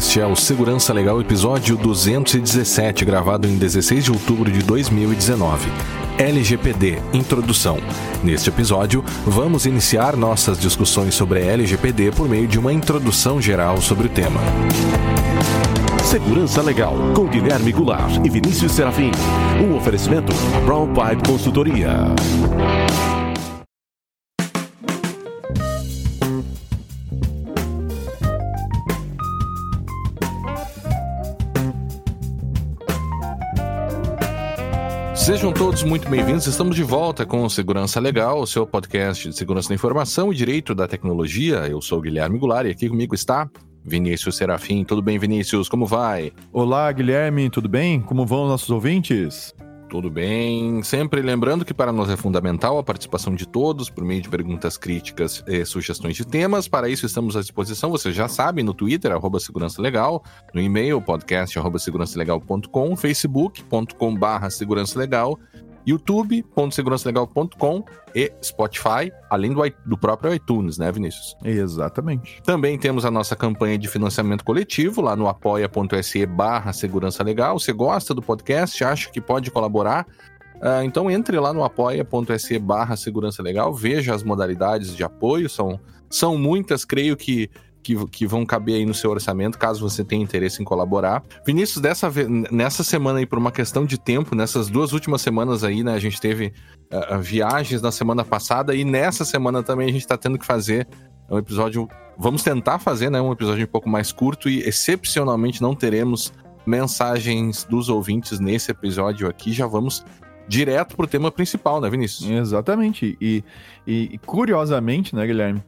Este é o Segurança Legal, episódio 217, gravado em 16 de outubro de 2019. LGPD, Introdução. Neste episódio, vamos iniciar nossas discussões sobre a LGPD por meio de uma introdução geral sobre o tema. Segurança Legal, com Guilherme Goulart e Vinícius Serafim. Um oferecimento Brown Pipe Consultoria. Sejam todos muito bem-vindos, estamos de volta com o Segurança Legal, o seu podcast de segurança da informação e direito da tecnologia. Eu sou o Guilherme Goulart e aqui comigo está Vinícius Serafim. Tudo bem, Vinícius? Como vai? Olá, Guilherme, tudo bem? Como vão os nossos ouvintes? Tudo bem. Sempre lembrando que para nós é fundamental a participação de todos por meio de perguntas críticas e sugestões de temas. Para isso estamos à disposição, você já sabe, no Twitter, @Segurança Legal, no e-mail, podcast@segurançalegal.com, facebook.com/Segurança Legal, youtube.segurançalegal.com e Spotify, além do próprio iTunes, né, Vinícius? Exatamente. Também temos a nossa campanha de financiamento coletivo lá no apoia.se/Segurança Legal. Você gosta do podcast, acha que pode colaborar? Então entre lá no apoia.se/Segurança Legal, veja as modalidades de apoio, são muitas, creio que vão caber aí no seu orçamento, caso você tenha interesse em colaborar. Vinícius, nessa semana aí, por uma questão de tempo, nessas duas últimas semanas aí, né, a gente teve viagens na semana passada e nessa semana também a gente está tendo que fazer um episódio, vamos tentar fazer, né, um episódio um pouco mais curto e excepcionalmente não teremos mensagens dos ouvintes nesse episódio aqui, já vamos direto pro tema principal, né, Vinícius? Exatamente, e curiosamente, né, Guilherme,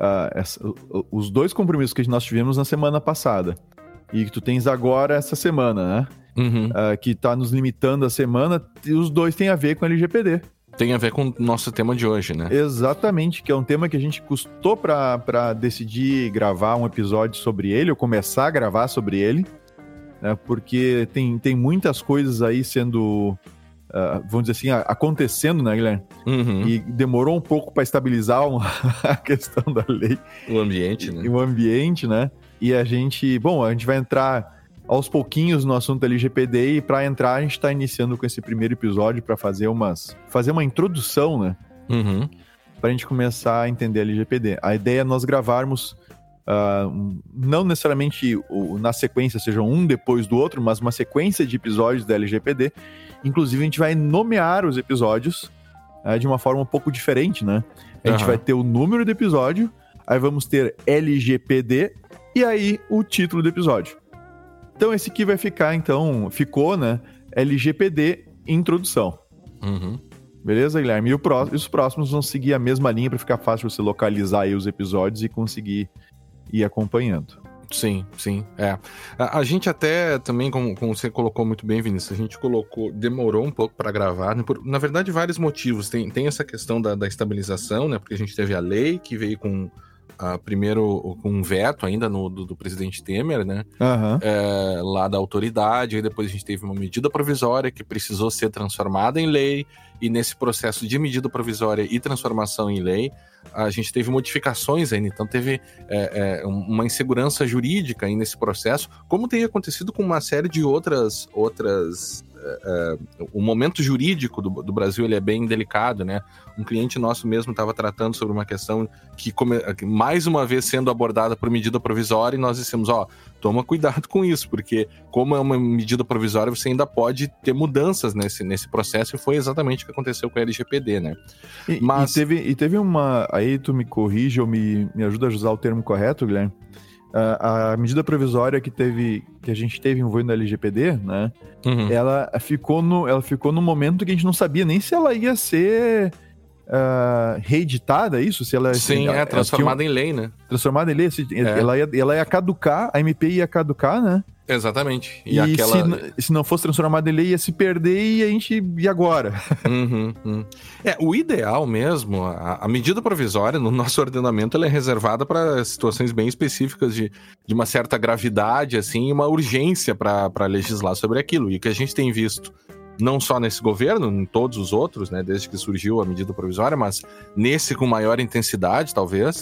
os dois compromissos que nós tivemos na semana passada e que tu tens agora essa semana, né? Uhum. Que tá nos limitando a semana, os dois têm a ver com LGPD. Tem a ver com o nosso tema de hoje, né? Exatamente, que é um tema que a gente custou pra decidir gravar um episódio sobre ele, ou começar a gravar sobre ele, né? Porque tem muitas coisas aí sendo... vamos dizer assim, acontecendo, né, Guilherme? Uhum. E demorou um pouco para estabilizar a questão da lei. O ambiente, né? O ambiente, né? E a gente vai entrar aos pouquinhos no assunto LGPD e para entrar a gente está iniciando com esse primeiro episódio para fazer uma introdução, né? Uhum. Para a gente começar a entender LGPD. A ideia é nós gravarmos não necessariamente na sequência, seja um depois do outro, mas uma sequência de episódios da LGPD. Inclusive, a gente vai nomear os episódios de uma forma um pouco diferente, né? A gente vai ter o número do episódio, aí vamos ter LGPD e aí o título do episódio. Então, esse aqui vai ficar, ficou, né? LGPD Introdução. Uhum. Beleza, Guilherme? E os próximos vão seguir a mesma linha para ficar fácil você localizar aí os episódios e conseguir ir acompanhando. Sim. A gente até também, como você colocou muito bem, Vinícius, a gente demorou um pouco para gravar, né, na verdade, vários motivos. Tem essa questão da estabilização, né, porque a gente teve a lei que veio primeiro com um veto ainda do presidente Temer, né, lá da autoridade, aí depois a gente teve uma medida provisória que precisou ser transformada em lei, e nesse processo de medida provisória e transformação em lei, a gente teve modificações ainda, então teve uma insegurança jurídica aí nesse processo, como tem acontecido com uma série de outras o momento jurídico do Brasil, ele é bem delicado, né? Um cliente nosso mesmo estava tratando sobre uma questão que mais uma vez sendo abordada por medida provisória, e nós dissemos, toma cuidado com isso, porque como é uma medida provisória, você ainda pode ter mudanças nesse processo, e foi exatamente o que aconteceu com a LGPD, né? Mas... E teve uma... Aí tu me corrige ou me ajuda a usar o termo correto, Guilherme. A medida provisória que a gente teve envolvendo a LGPD, né? Uhum. Ela ficou no momento que a gente não sabia nem se ela ia ser reeditada, isso? Se ela, sim, transformada em lei, né? Transformada em lei, ela ia caducar, a MP ia caducar, né? Exatamente. E se não fosse transformada em lei, ia se perder e agora? Uhum. O ideal mesmo, a medida provisória no nosso ordenamento, ela é reservada para situações bem específicas de uma certa gravidade, assim, e uma urgência para legislar sobre aquilo. E o que a gente tem visto, não só nesse governo, em todos os outros, né, desde que surgiu a medida provisória, mas nesse com maior intensidade, talvez,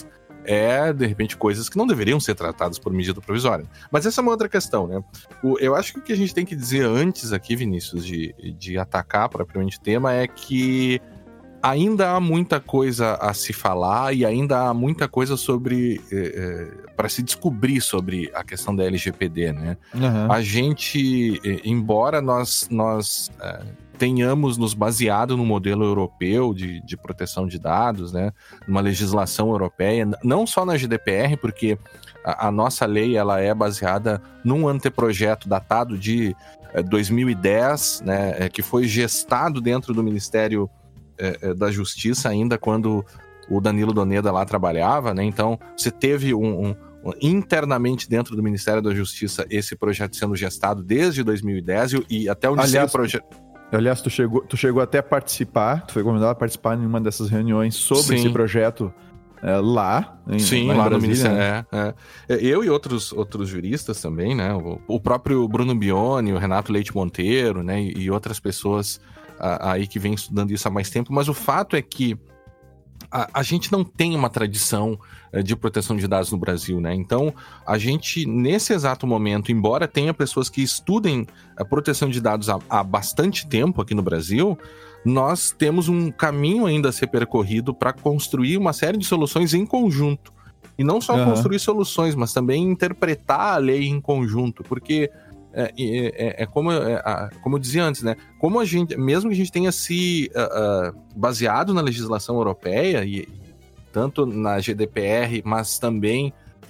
de repente, coisas que não deveriam ser tratadas por medida provisória. Mas essa é uma outra questão, né? Eu acho que o que a gente tem que dizer antes aqui, Vinícius, de atacar propriamente o tema, é que ainda há muita coisa a se falar e ainda há muita coisa sobre para se descobrir sobre a questão da LGPD, né? Uhum. A gente, embora nós tenhamos nos baseado no modelo europeu de proteção de dados, né, numa legislação europeia, não só na GDPR, porque a nossa lei ela é baseada num anteprojeto datado de 2010, né, que foi gestado dentro do Ministério da Justiça ainda quando o Danilo Doneda lá trabalhava, né? Então você teve internamente dentro do Ministério da Justiça esse projeto sendo gestado desde 2010 e até onde o projeto... Aliás, tu chegou até a participar, tu foi convidado a participar em uma dessas reuniões sobre esse projeto lá no Ministério. Eu e outros juristas também, né? O próprio Bruno Bioni, o Renato Leite Monteiro, né? E outras pessoas aí que vem estudando isso há mais tempo, mas o fato é que a gente não tem uma tradição de proteção de dados no Brasil, né? Então, a gente, nesse exato momento, embora tenha pessoas que estudem a proteção de dados há bastante tempo aqui no Brasil, nós temos um caminho ainda a ser percorrido para construir uma série de soluções em conjunto. E não só construir soluções, mas também interpretar a lei em conjunto, porque... como eu dizia antes, né? Como a gente, mesmo que a gente tenha se baseado na legislação europeia, e tanto na GDPR, mas também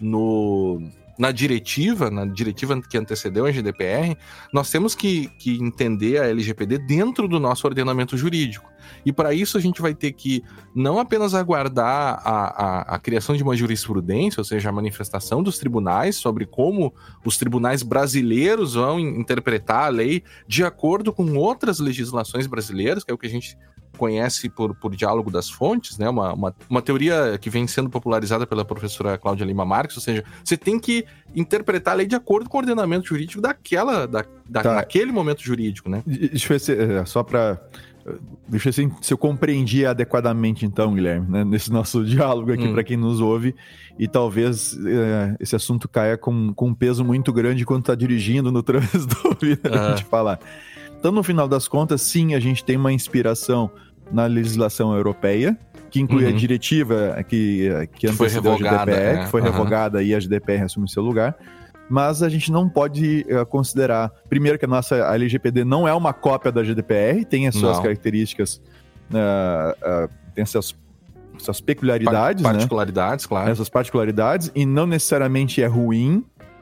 na diretiva que antecedeu a GDPR, nós temos que entender a LGPD dentro do nosso ordenamento jurídico. E para isso a gente vai ter que não apenas aguardar a criação de uma jurisprudência, ou seja, a manifestação dos tribunais sobre como os tribunais brasileiros vão interpretar a lei de acordo com outras legislações brasileiras, que é o que a gente conhece por diálogo das fontes, né? Uma teoria que vem sendo popularizada pela professora Cláudia Lima Marques, ou seja, você tem que interpretar a lei de acordo com o ordenamento jurídico daquele momento jurídico, né? Deixa eu ver deixa eu ver se eu compreendi adequadamente então, Guilherme, né, nesse nosso diálogo aqui para quem nos ouve, e talvez esse assunto caia com um peso muito grande quando está dirigindo no trânsito, a gente falar. Então, no final das contas, sim, a gente tem uma inspiração na legislação europeia, que inclui a diretiva que antecedeu a GDPR, que foi revogada e a GDPR assume seu lugar. Mas a gente não pode considerar, primeiro, que a nossa LGPD não é uma cópia da GDPR, tem as suas características, tem suas peculiaridades, particularidades, né? Claro. Essas particularidades, e não necessariamente é ruim.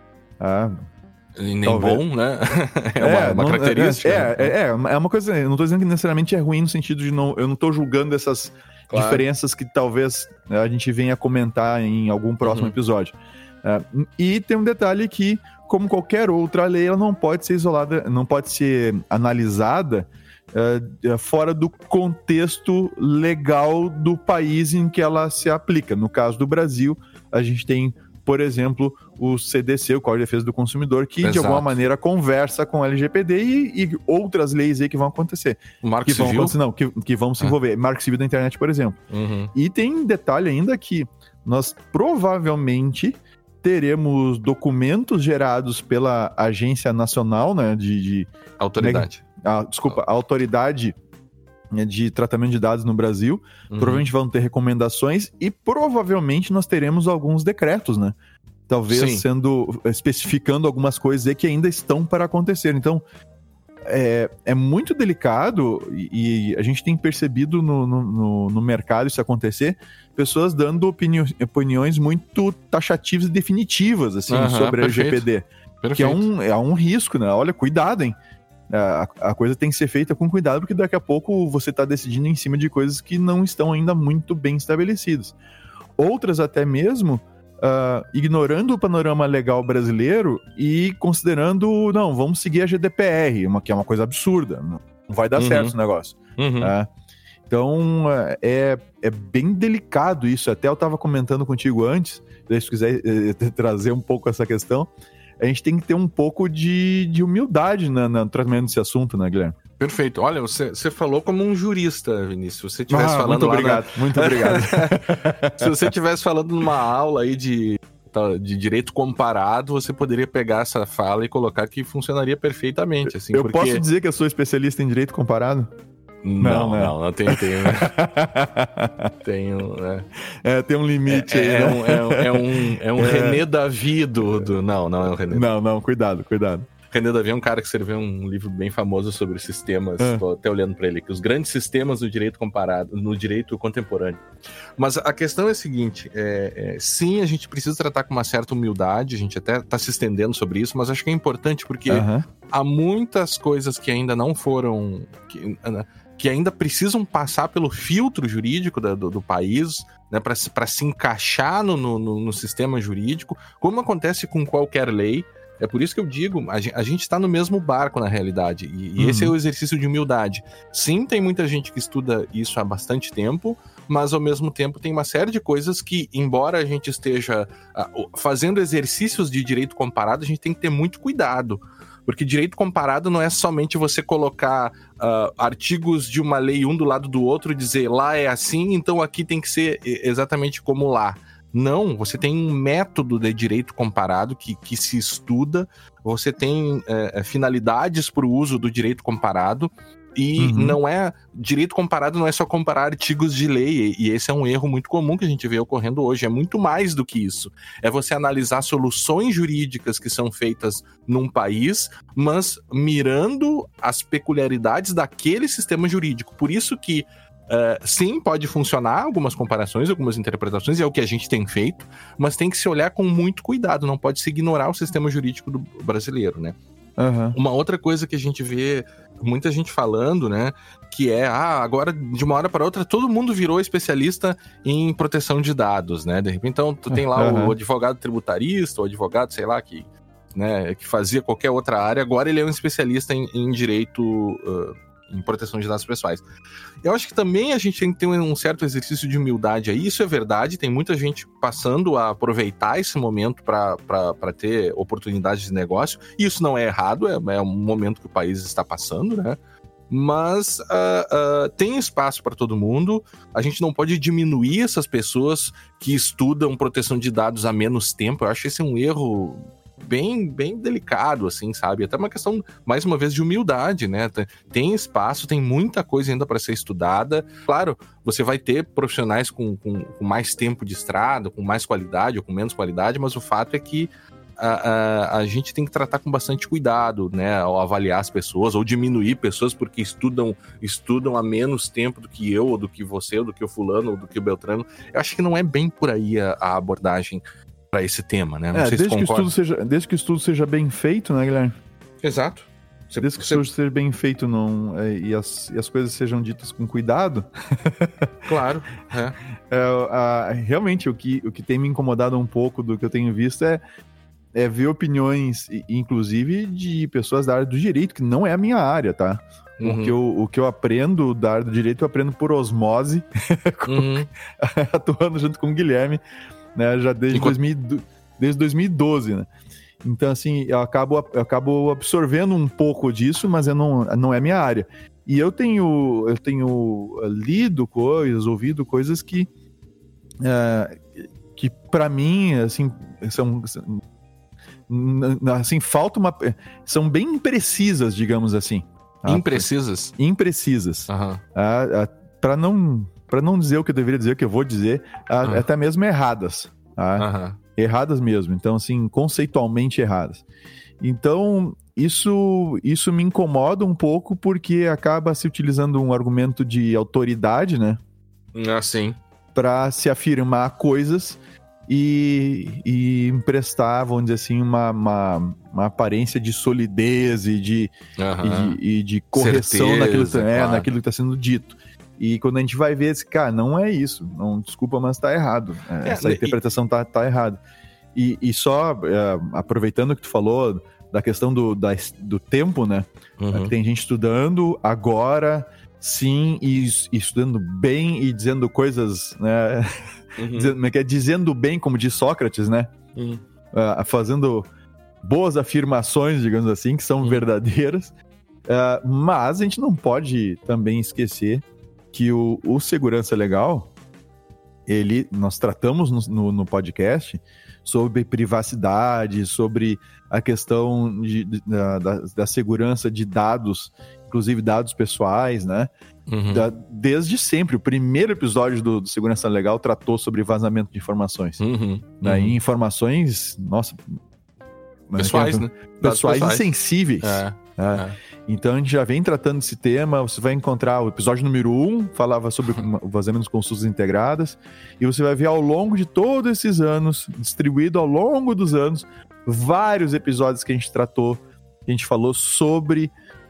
E nem bom, né? Uma característica. É uma coisa, eu não estou dizendo que necessariamente é ruim no sentido de eu não estou julgando essas diferenças que talvez a gente venha comentar em algum próximo episódio. E tem um detalhe que, como qualquer outra lei, ela não pode ser isolada, não pode ser analisada fora do contexto legal do país em que ela se aplica. No caso do Brasil, a gente tem, por exemplo, o CDC, o Código de Defesa do Consumidor, que de alguma maneira conversa com o LGPD e outras leis aí que vão acontecer. O Marco Civil? Que vão se envolver. Marco Civil da internet, por exemplo. E tem um detalhe ainda que nós provavelmente teremos documentos gerados pela Agência Nacional, né, Autoridade. A Autoridade de Tratamento de Dados no Brasil. Provavelmente vão ter recomendações e provavelmente nós teremos alguns decretos, né? Talvez especificando algumas coisas aí que ainda estão para acontecer. Então, é muito delicado e a gente tem percebido no mercado isso acontecer, pessoas dando opiniões muito taxativas e definitivas assim, sobre a LGPD. Que é um risco, né? Olha, cuidado, hein? A coisa tem que ser feita com cuidado, porque daqui a pouco você está decidindo em cima de coisas que não estão ainda muito bem estabelecidas. Outras até mesmo ignorando o panorama legal brasileiro e considerando, não, vamos seguir a GDPR, que é uma coisa absurda, não vai dar certo esse negócio. Então, é bem delicado isso. Até eu estava comentando contigo antes, se quiser trazer um pouco essa questão, a gente tem que ter um pouco de humildade no tratamento desse assunto, né, Guilherme? Perfeito. Olha, você falou como um jurista, Vinícius. Se você estivesse falando muito obrigado, muito obrigado. Se você estivesse falando numa aula aí de direito comparado, você poderia pegar essa fala e colocar que funcionaria perfeitamente. Assim, eu posso dizer que eu sou especialista em direito comparado? Não, tenho, né? Tenho, né? Tem um limite aí, né? É um René Davi do... Não é um René. Não, cuidado. René Davi é um cara que escreveu um livro bem famoso sobre sistemas, tô até olhando para ele aqui, os grandes sistemas do direito comparado, no direito contemporâneo. Mas a questão é a seguinte, sim, a gente precisa tratar com uma certa humildade, a gente até está se estendendo sobre isso, mas acho que é importante porque há muitas coisas que ainda não foram... que ainda precisam passar pelo filtro jurídico do país, né, para se encaixar no sistema jurídico, como acontece com qualquer lei. É por isso que eu digo, a gente está no mesmo barco na realidade, e esse é o exercício de humildade. Sim, tem muita gente que estuda isso há bastante tempo, mas ao mesmo tempo tem uma série de coisas que, embora a gente esteja fazendo exercícios de direito comparado, a gente tem que ter muito cuidado. Porque direito comparado não é somente você colocar artigos de uma lei um do lado do outro e dizer lá é assim, então aqui tem que ser exatamente como lá. Não, você tem um método de direito comparado que se estuda, você tem finalidades para o uso do direito comparado, e direito comparado não é só comparar artigos de lei, e esse é um erro muito comum que a gente vê ocorrendo hoje, é muito mais do que isso. É você analisar soluções jurídicas que são feitas num país, mas mirando as peculiaridades daquele sistema jurídico. Por isso que sim, pode funcionar algumas comparações, algumas interpretações, é o que a gente tem feito, mas tem que se olhar com muito cuidado, não pode se ignorar o sistema jurídico brasileiro, né? Uma outra coisa que a gente vê muita gente falando, né, que é, agora de uma hora para outra todo mundo virou especialista em proteção de dados, né? De repente, então, tu tem lá o advogado tributarista, o advogado, sei lá, que fazia qualquer outra área, agora ele é um especialista em direito... em proteção de dados pessoais. Eu acho que também a gente tem que ter um certo exercício de humildade aí, isso é verdade, tem muita gente passando a aproveitar esse momento para ter oportunidades de negócio, e isso não é errado, é um momento que o país está passando, né? Mas tem espaço para todo mundo, a gente não pode diminuir essas pessoas que estudam proteção de dados há menos tempo, eu acho esse um erro... bem delicado, assim, sabe? Até uma questão, mais uma vez, de humildade, né? Tem espaço, tem muita coisa ainda para ser estudada. Claro, você vai ter profissionais com mais tempo de estrada, com mais qualidade ou com menos qualidade, mas o fato é que a gente tem que tratar com bastante cuidado, né? Ao avaliar as pessoas, ou diminuir pessoas porque estudam há menos tempo do que eu, ou do que você, ou do que o fulano, ou do que o Beltrano. Eu acho que não é bem por aí a abordagem para esse tema, né? Não sei se concorda. Desde que o estudo seja bem feito, né, Guilherme? Exato. Desde que o estudo seja bem feito e as coisas sejam ditas com cuidado. Claro. Realmente, o que tem me incomodado um pouco do que eu tenho visto é ver opiniões, inclusive, de pessoas da área do direito, que não é a minha área, tá? O que eu aprendo da área do direito, eu aprendo por osmose, atuando junto com o Guilherme, né, já desde 2012, né? Então, assim, eu acabo absorvendo um pouco disso, mas não é minha área. E eu tenho lido coisas, ouvido coisas que para mim, assim, falta são bem imprecisas, digamos assim. Imprecisas? Imprecisas. Para não dizer o que eu deveria dizer, o que eu vou dizer, até mesmo erradas. Erradas mesmo. Então, assim, conceitualmente erradas. Então, isso me incomoda um pouco porque acaba se utilizando um argumento de autoridade, né? Sim. Para se afirmar coisas e emprestar, vamos dizer assim, uma aparência de solidez e de correção certeza, naquilo que está sendo dito. E quando a gente vai ver, cara, não é isso. Não, desculpa, mas tá errado. Essa interpretação tá errada. E só aproveitando o que tu falou da questão do tempo, né? Que tem gente estudando agora, sim, e estudando bem e dizendo coisas, né? Dizendo bem, como diz Sócrates, né? Fazendo boas afirmações, digamos assim, que são verdadeiras. Mas a gente não pode também esquecer que o segurança legal, nós tratamos no podcast sobre privacidade, sobre a questão da segurança de dados, inclusive dados pessoais, né? Uhum. Desde sempre. O primeiro episódio do Segurança Legal tratou sobre vazamento de informações. Uhum. Né? E informações, nossa... Pessoais, né? Pessoais e sensíveis. Então a gente já vem tratando esse tema. Você vai encontrar o episódio número 1, falava sobre o vazamento de consultas integradas, e você vai ver ao longo de todos esses anos, distribuído ao longo dos anos, vários episódios que a gente tratou, que a gente falou sobre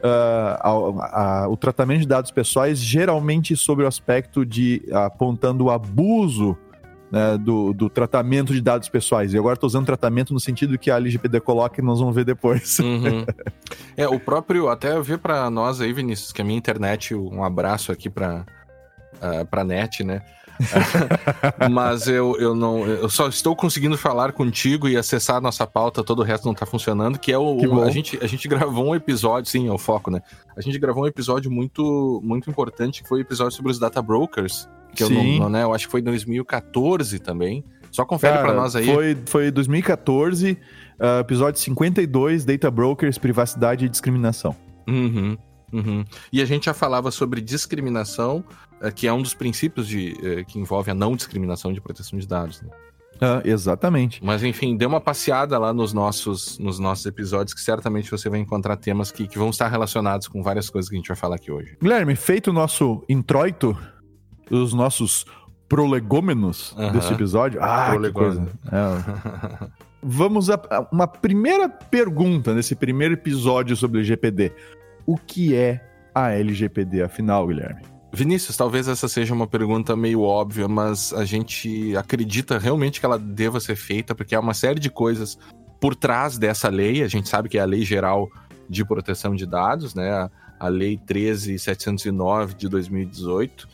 o tratamento de dados pessoais, geralmente sobre o aspecto de apontando o abuso, né, do tratamento de dados pessoais. E agora estou usando tratamento no sentido que a LGPD coloca e nós vamos ver depois. Uhum. O próprio, até ver para nós aí, Vinícius, que a minha internet, um abraço aqui para net, né? Mas eu só estou conseguindo falar contigo e acessar a nossa pauta, todo o resto não tá funcionando, que é a gente gravou um episódio, sim, é o foco, né? A gente gravou um episódio muito, muito importante, que foi o episódio sobre os data brokers, que eu acho que foi em 2014 também. Só confere para nós aí. Foi 2014, episódio 52, Data Brokers, Privacidade e Discriminação. Uhum. E a gente já falava sobre discriminação, que é um dos princípios que envolve a não discriminação de proteção de dados, né? Exatamente. Mas enfim, dê uma passeada lá nos nossos episódios, que certamente você vai encontrar temas que vão estar relacionados com várias coisas que a gente vai falar aqui hoje. Guilherme, feito o nosso introito, os nossos prolegômenos desse episódio. Que coisa. Vamos a uma primeira pergunta nesse primeiro episódio sobre LGPD. O que é a LGPD, afinal, Guilherme? Vinícius, talvez essa seja uma pergunta meio óbvia, mas a gente acredita realmente que ela deva ser feita, porque há uma série de coisas por trás dessa lei. A gente sabe que é a Lei Geral de Proteção de Dados, né? A Lei 13.709 de 2018.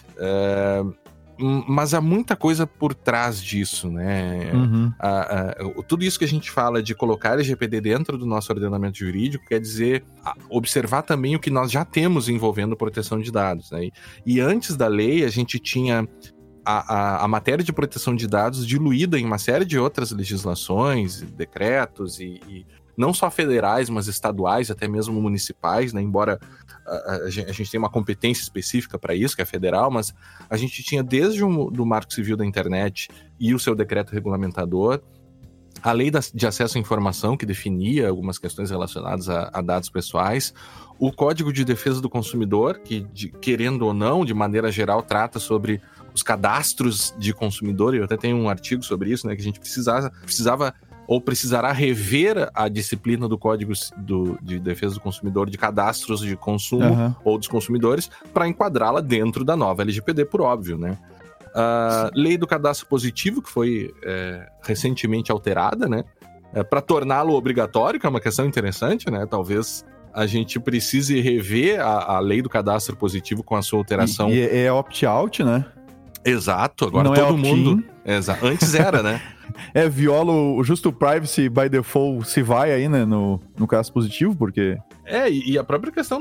Mas há muita coisa por trás disso, né? Tudo isso que a gente fala de colocar LGPD dentro do nosso ordenamento jurídico quer dizer observar também o que nós já temos envolvendo proteção de dados, né? E antes da lei, a gente tinha a matéria de proteção de dados diluída em uma série de outras legislações, decretos e não só federais, mas estaduais, até mesmo municipais, né? Embora a gente tenha uma competência específica para isso, que é federal, mas a gente tinha desde do Marco Civil da Internet e o seu decreto regulamentador, a Lei de Acesso à Informação, que definia algumas questões relacionadas a dados pessoais, o Código de Defesa do Consumidor, que, querendo ou não, de maneira geral, trata sobre os cadastros de consumidor, e eu até tenho um artigo sobre isso, né, que a gente precisava ou precisará rever a disciplina do Código de Defesa do Consumidor de cadastros de consumo ou dos consumidores para enquadrá-la dentro da nova LGPD, por óbvio, né? A Lei do Cadastro Positivo, que foi recentemente alterada, né? Para torná-lo obrigatório, que é uma questão interessante, né? Talvez a gente precise rever a Lei do Cadastro Positivo com a sua alteração. E é opt-out, né? Exato, agora não todo é mundo... Antes era, né? Viola o justo privacy by default se vai aí, né, no caso positivo, porque... E a própria questão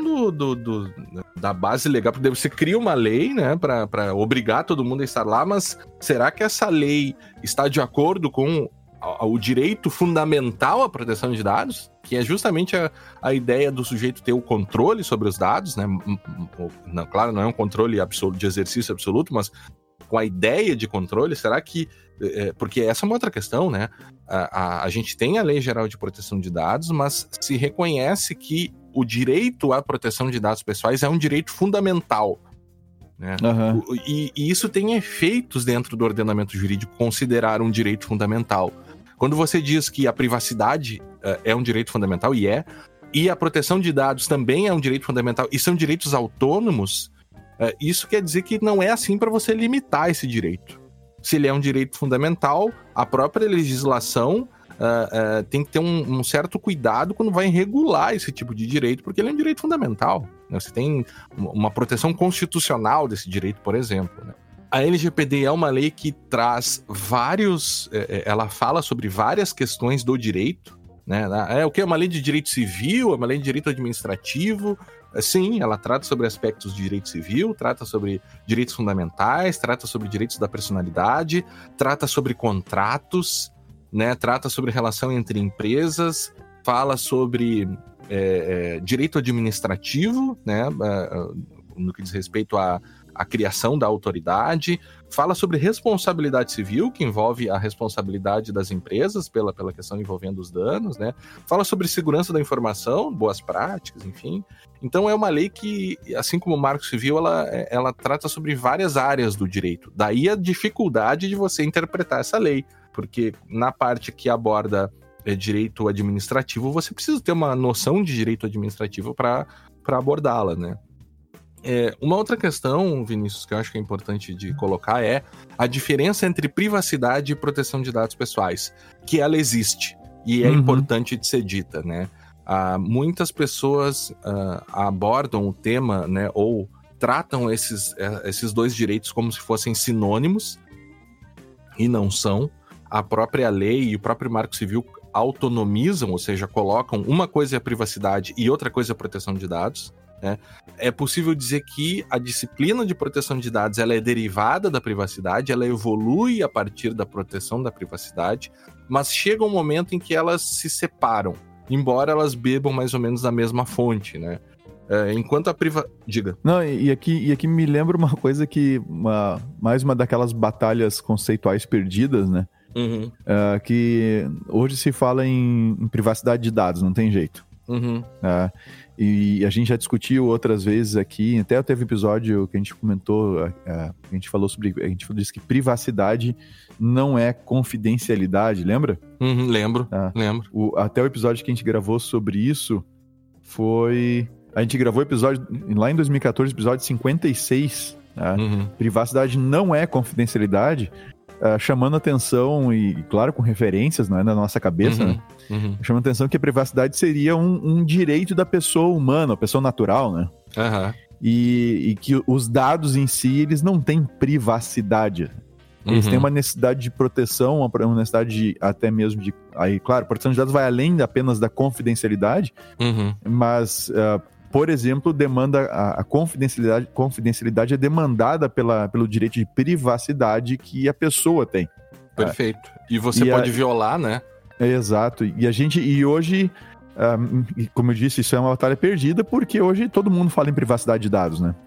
da base legal, porque você cria uma lei, né, para obrigar todo mundo a estar lá, mas será que essa lei está de acordo com o direito fundamental à proteção de dados? Que é justamente a ideia do sujeito ter o controle sobre os dados, né? Não, claro, não é um controle absoluto, de exercício absoluto, mas com a ideia de controle, será que... Porque essa é uma outra questão, né? A gente tem a Lei Geral de Proteção de Dados, mas se reconhece que o direito à proteção de dados pessoais é um direito fundamental, né? E isso tem efeitos dentro do ordenamento jurídico, considerar um direito fundamental. Quando você diz que a privacidade é um direito fundamental, e a proteção de dados também é um direito fundamental, e são direitos autônomos, isso quer dizer que não é assim para você limitar esse direito. Se ele é um direito fundamental, a própria legislação tem que ter um certo cuidado quando vai regular esse tipo de direito, porque ele é um direito fundamental, né? Você tem uma proteção constitucional desse direito, por exemplo, né? A LGPD é uma lei que traz ela fala sobre várias questões do direito, né? É o que? É uma lei de direito civil? É uma lei de direito administrativo? Sim, ela trata sobre aspectos de direito civil, trata sobre direitos fundamentais, trata sobre direitos da personalidade, trata sobre contratos, né? Trata sobre relação entre empresas, fala sobre direito administrativo, né? No que diz respeito à criação da autoridade, fala sobre responsabilidade civil, que envolve a responsabilidade das empresas pela questão envolvendo os danos, né? Fala sobre segurança da informação, boas práticas, enfim. Então é uma lei que, assim como o Marco Civil, ela trata sobre várias áreas do direito. Daí a dificuldade de você interpretar essa lei, porque na parte que aborda direito administrativo, você precisa ter uma noção de direito administrativo para abordá-la, né? Uma outra questão, Vinícius, que eu acho que é importante de colocar é a diferença entre privacidade e proteção de dados pessoais, que ela existe e é importante de ser dita, né? Muitas pessoas abordam o tema, né, ou tratam esses dois direitos como se fossem sinônimos, e não são. A própria lei e o próprio Marco Civil autonomizam, ou seja, colocam uma coisa é a privacidade e outra coisa é a proteção de dados. É possível dizer que a disciplina de proteção de dados ela é derivada da privacidade, ela evolui a partir da proteção da privacidade, mas chega um momento em que elas se separam, embora elas bebam mais ou menos da mesma fonte, né? Enquanto a Diga. Não, e aqui me lembra uma coisa que... mais uma daquelas batalhas conceituais perdidas, né? Que hoje se fala em privacidade de dados, não tem jeito. E a gente já discutiu outras vezes aqui, até teve episódio que a gente comentou, a gente disse que privacidade não é confidencialidade, lembra? Lembro. Até o episódio que a gente gravou sobre isso foi... A gente gravou o episódio lá em 2014, episódio 56, né? Privacidade não é confidencialidade, chamando atenção, e claro, com referências, não é na nossa cabeça, né? Chamando atenção que a privacidade seria um direito da pessoa humana, a pessoa natural, né? E que os dados em si, eles não têm privacidade. Eles têm uma necessidade de proteção, uma necessidade de, até mesmo de... Aí, claro, a proteção de dados vai além apenas da confidencialidade, mas... por exemplo, demanda a confidencialidade é demandada pelo direito de privacidade que a pessoa tem. Perfeito. E você pode violar, né? Exato. E hoje, como eu disse, isso é uma batalha perdida, porque hoje todo mundo fala em privacidade de dados, né?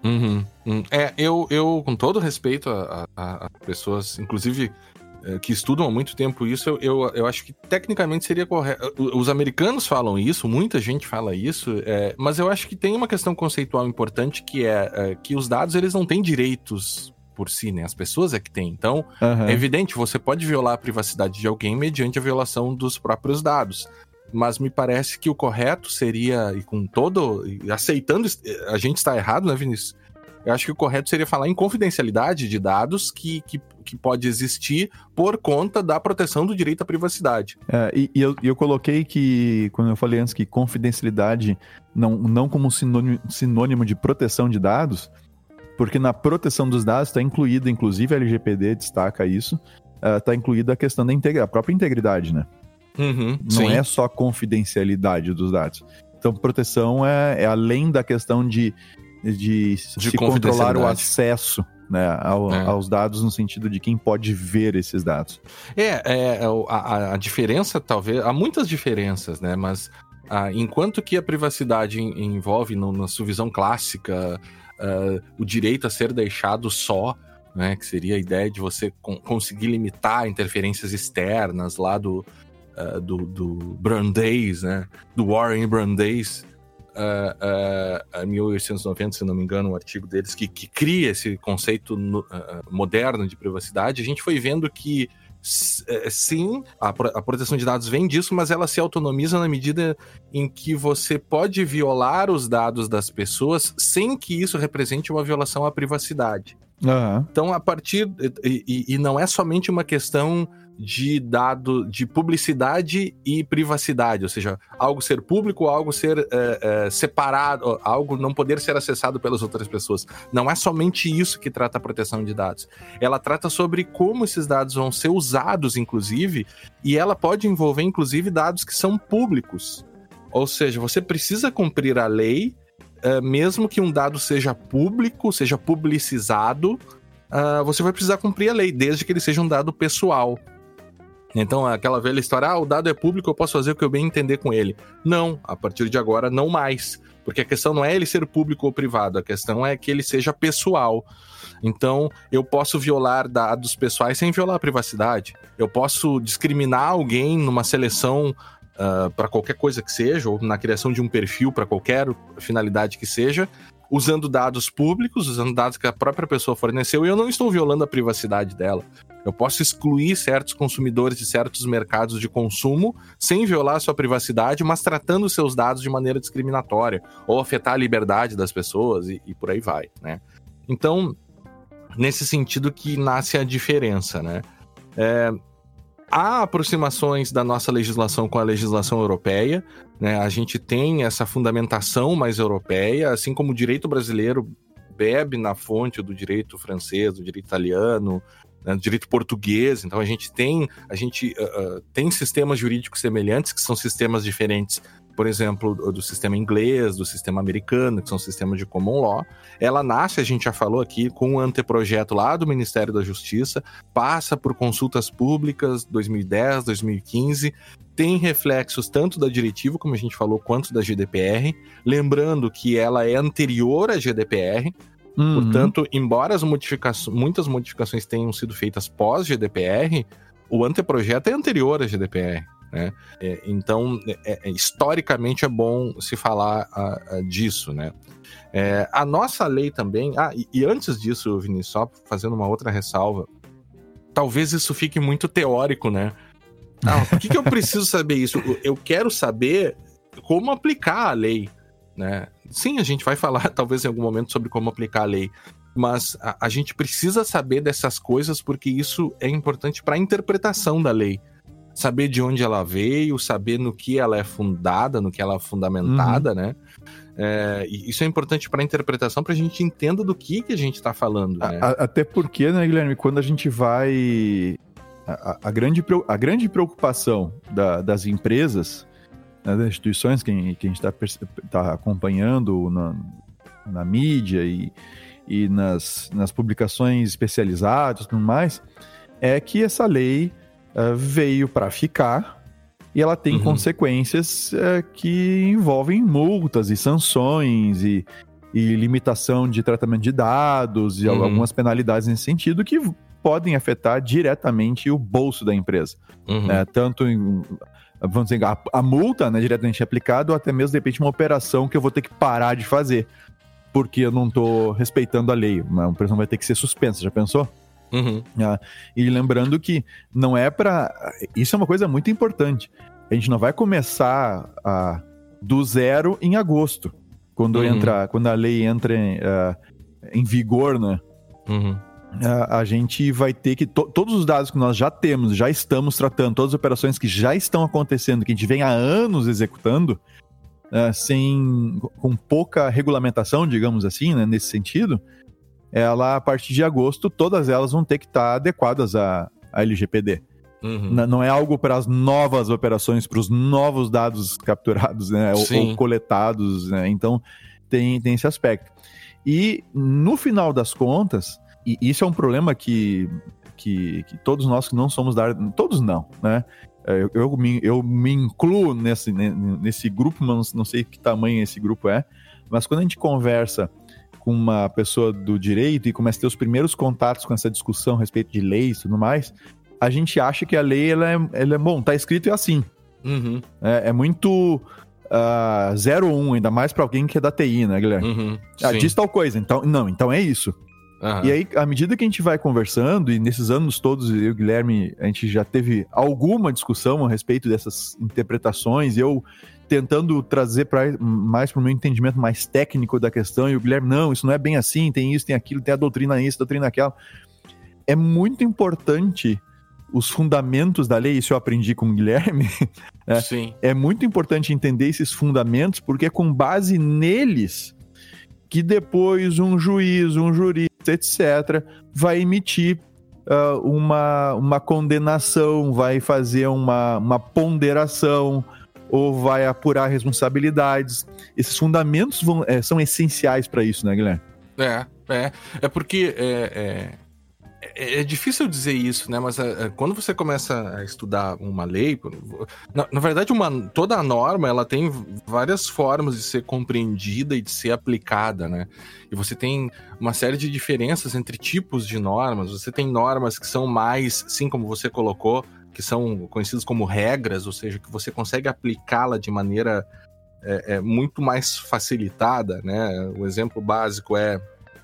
Eu com todo respeito a pessoas, inclusive... que estudam há muito tempo isso, eu acho que tecnicamente seria correto. Os americanos falam isso, muita gente fala isso, mas eu acho que tem uma questão conceitual importante que é que os dados eles não têm direitos por si, né? As pessoas é que têm. Então, é evidente, você pode violar a privacidade de alguém mediante a violação dos próprios dados. Mas me parece que o correto seria, aceitando, a gente está errado, né, Vinícius? Eu acho que o correto seria falar em confidencialidade de dados que pode existir por conta da proteção do direito à privacidade. Eu coloquei que, quando eu falei antes que confidencialidade não como sinônimo de proteção de dados, porque na proteção dos dados está incluída, inclusive a LGPD destaca isso, está incluída a questão da própria integridade, né? Não é só confidencialidade dos dados. Então, proteção é além da questão de se controlar o acesso, né, aos dados, no sentido de quem pode ver esses dados. A diferença, talvez... Há muitas diferenças, né? Mas enquanto que a privacidade envolve, na sua visão clássica, o direito a ser deixado só, né? Que seria a ideia de você conseguir limitar interferências externas lá do Brandeis, né? Do Warren Brandeis, 1890, se não me engano, um artigo deles que cria esse conceito moderno de privacidade. A gente foi vendo que sim, a proteção de dados vem disso, mas ela se autonomiza na medida em que você pode violar os dados das pessoas sem que isso represente uma violação à privacidade. Então, a partir... E não é somente uma questão de dado de publicidade e privacidade, ou seja, algo ser público, algo ser separado, algo não poder ser acessado pelas outras pessoas. Não é somente isso que trata a proteção de dados. Ela trata sobre como esses dados vão ser usados, inclusive, e ela pode envolver, inclusive, dados que são públicos. Ou seja, você precisa cumprir a lei, mesmo que um dado seja público, seja publicizado, você vai precisar cumprir a lei, desde que ele seja um dado pessoal. Então, aquela velha história, o dado é público, eu posso fazer o que eu bem entender com ele. Não, a partir de agora, não mais. Porque a questão não é ele ser público ou privado, a questão é que ele seja pessoal. Então, eu posso violar dados pessoais sem violar a privacidade. Eu posso discriminar alguém numa seleção para qualquer coisa que seja, ou na criação de um perfil para qualquer finalidade que seja, usando dados públicos, usando dados que a própria pessoa forneceu, e eu não estou violando a privacidade dela. Eu posso excluir certos consumidores de certos mercados de consumo sem violar a sua privacidade, mas tratando seus dados de maneira discriminatória, ou afetar a liberdade das pessoas e por aí vai, né? Então, nesse sentido que nasce a diferença, né? Há aproximações da nossa legislação com a legislação europeia, né? A gente tem essa fundamentação mais europeia, assim como o direito brasileiro bebe na fonte do direito francês, do direito italiano, né, do direito português. Então a gente tem sistemas jurídicos semelhantes, que são sistemas diferentes, por exemplo, do sistema inglês, do sistema americano, que são sistemas de common law. Ela nasce, a gente já falou aqui, com um anteprojeto lá do Ministério da Justiça, passa por consultas públicas 2010, 2015, tem reflexos tanto da diretiva, como a gente falou, quanto da GDPR, lembrando que ela é anterior à GDPR. Portanto, embora muitas modificações tenham sido feitas pós-GDPR, o anteprojeto é anterior à GDPR, né? Então, historicamente é bom se falar disso, né? A nossa lei também... E antes disso, Vinícius, só fazendo uma outra ressalva, talvez isso fique muito teórico, né? Por que eu preciso saber isso? Eu quero saber como aplicar a lei, né? Sim, a gente vai falar talvez em algum momento sobre como aplicar a lei, mas a gente precisa saber dessas coisas porque isso é importante para a interpretação da lei. Saber de onde ela veio, saber no que ela é fundada, no que ela é fundamentada, né? Isso é importante para a interpretação, para a gente entenda do que a gente está falando, né? Até porque, né, Guilherme, quando a gente vai... A grande preocupação das empresas, das instituições que a gente está acompanhando na mídia e nas publicações especializadas e tudo mais, é que essa lei veio para ficar e ela tem consequências que envolvem multas e sanções e limitação de tratamento de dados e algumas penalidades nesse sentido que podem afetar diretamente o bolso da empresa. Tanto vamos dizer, a multa, né, diretamente aplicada, ou até mesmo, de repente, uma operação que eu vou ter que parar de fazer, porque eu não estou respeitando a lei. Uma operação vai ter que ser suspensa, já pensou? E lembrando que não é para... Isso é uma coisa muito importante. A gente não vai começar do zero em agosto, quando a lei entra em vigor, né? A gente vai ter que... Todos os dados que nós já temos, já estamos tratando, todas as operações que já estão acontecendo, que a gente vem há anos executando, com pouca regulamentação, digamos assim, né, nesse sentido, a partir de agosto, todas elas vão ter que estar adequadas à LGPD. Não é algo para as novas operações, para os novos dados capturados, né, ou coletados, né? Então, tem esse aspecto. E, no final das contas... E isso é um problema que todos nós que não somos da área... Todos não, né? Eu me incluo nesse grupo, mas não sei que tamanho esse grupo é. Mas quando a gente conversa com uma pessoa do direito e começa a ter os primeiros contatos com essa discussão a respeito de leis e tudo mais, a gente acha que a lei, ela é bom, tá escrito assim. É muito... 01, ainda mais para alguém que é da TI, né, Guilherme? Diz tal coisa, então é isso. E aí, à medida que a gente vai conversando, e nesses anos todos, eu e o Guilherme, a gente já teve alguma discussão a respeito dessas interpretações, eu tentando trazer mais para o meu entendimento mais técnico da questão, e o Guilherme, não, isso não é bem assim, tem isso, tem aquilo, tem a doutrina isso, a doutrina aquela. É muito importante os fundamentos da lei, isso eu aprendi com o Guilherme, né? Sim. É muito importante entender esses fundamentos, porque é com base neles que depois um juiz, um jurista, etc., vai emitir uma condenação, vai fazer uma ponderação, ou vai apurar responsabilidades. Esses fundamentos são essenciais para isso, né, Guilherme? É porque é difícil dizer isso, né? Mas quando você começa a estudar uma lei, na verdade, toda a norma ela tem várias formas de ser compreendida e de ser aplicada, né? E você tem uma série de diferenças entre tipos de normas. Você tem normas que são mais, assim como você colocou, que são conhecidas como regras, ou seja, que você consegue aplicá-la de maneira muito mais facilitada, né? O exemplo básico é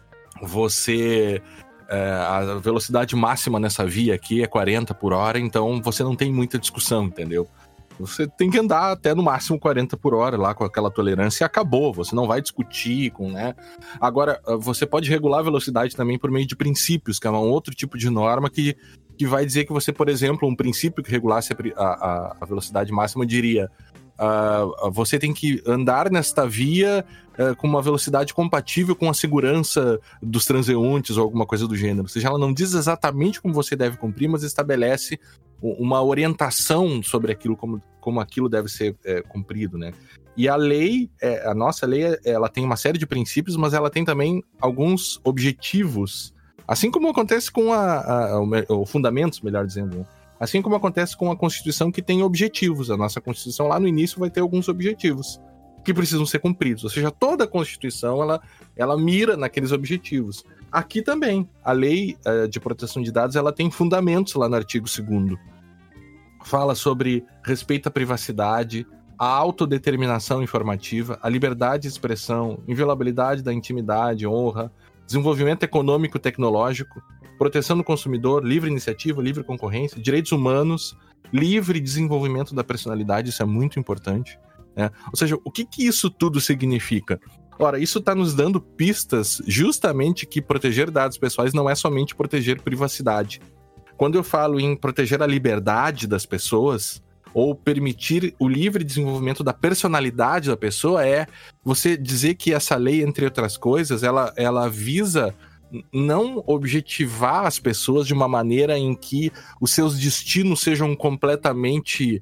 a velocidade máxima nessa via aqui é 40 por hora, então você não tem muita discussão, entendeu? Você tem que andar até no máximo 40 por hora lá com aquela tolerância e acabou, você não vai discutir com, né? Agora, você pode regular a velocidade também por meio de princípios, que é um outro tipo de norma que vai dizer que você, por exemplo, um princípio que regulasse a velocidade máxima diria você tem que andar nesta via com uma velocidade compatível com a segurança dos transeuntes ou alguma coisa do gênero. Ou seja, ela não diz exatamente como você deve cumprir, mas estabelece uma orientação sobre aquilo, como aquilo deve ser cumprido, né? E a lei, a nossa lei, ela tem uma série de princípios, mas ela tem também alguns objetivos, assim como acontece com o fundamentos, melhor dizendo, assim como acontece com a Constituição, que tem objetivos. A nossa Constituição lá no início vai ter alguns objetivos que precisam ser cumpridos. Ou seja, toda a Constituição ela mira naqueles objetivos. Aqui também, a Lei de Proteção de Dados ela tem fundamentos lá no artigo 2º. Fala sobre respeito à privacidade, a autodeterminação informativa, a liberdade de expressão, inviolabilidade da intimidade, honra, desenvolvimento econômico e tecnológico, proteção do consumidor, livre iniciativa, livre concorrência, direitos humanos, livre desenvolvimento da personalidade, isso é muito importante, né? Ou seja, o que isso tudo significa? Ora, isso está nos dando pistas justamente que proteger dados pessoais não é somente proteger privacidade. Quando eu falo em proteger a liberdade das pessoas, ou permitir o livre desenvolvimento da personalidade da pessoa, é você dizer que essa lei, entre outras coisas, ela visa não objetivar as pessoas de uma maneira em que os seus destinos sejam completamente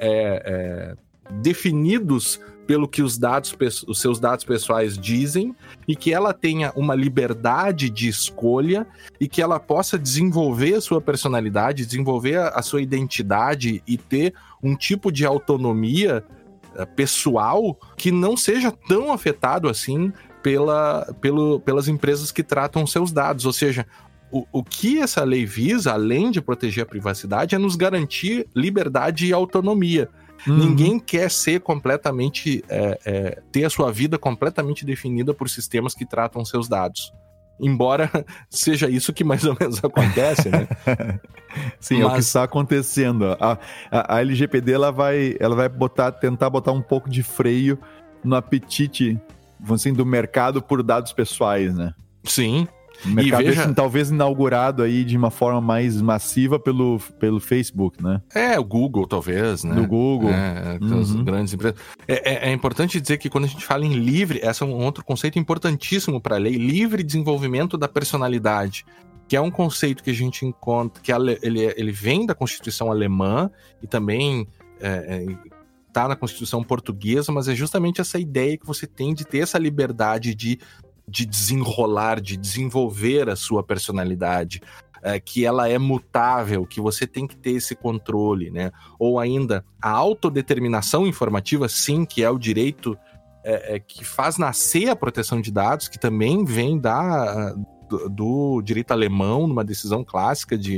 definidos pelo que os seus dados pessoais dizem, e que ela tenha uma liberdade de escolha e que ela possa desenvolver a sua personalidade, desenvolver a sua identidade e ter um tipo de autonomia pessoal que não seja tão afetado assim pelas empresas que tratam seus dados. Ou seja, o que essa lei visa, além de proteger a privacidade, é nos garantir liberdade e autonomia. Ninguém quer ser completamente ter a sua vida completamente definida por sistemas que tratam seus dados. Embora seja isso que mais ou menos acontece, né? Sim, é o que está acontecendo. A LGPD ela vai tentar botar um pouco de freio no apetite, assim, do mercado por dados pessoais, né? Sim. O mercado talvez inaugurado aí de uma forma mais massiva pelo Facebook, né? O Google, talvez, né? Do Google. As grandes empresas. É importante dizer que quando a gente fala em livre, esse é um outro conceito importantíssimo para a lei, livre desenvolvimento da personalidade, que é um conceito que a gente encontra, que ele vem da Constituição alemã e também está na Constituição portuguesa, mas é justamente essa ideia que você tem de ter essa liberdade de desenrolar, de desenvolver a sua personalidade, que ela é mutável, que você tem que ter esse controle, né? Ou ainda, a autodeterminação informativa, sim, que é o direito que faz nascer a proteção de dados, que também vem do direito alemão, numa decisão clássica de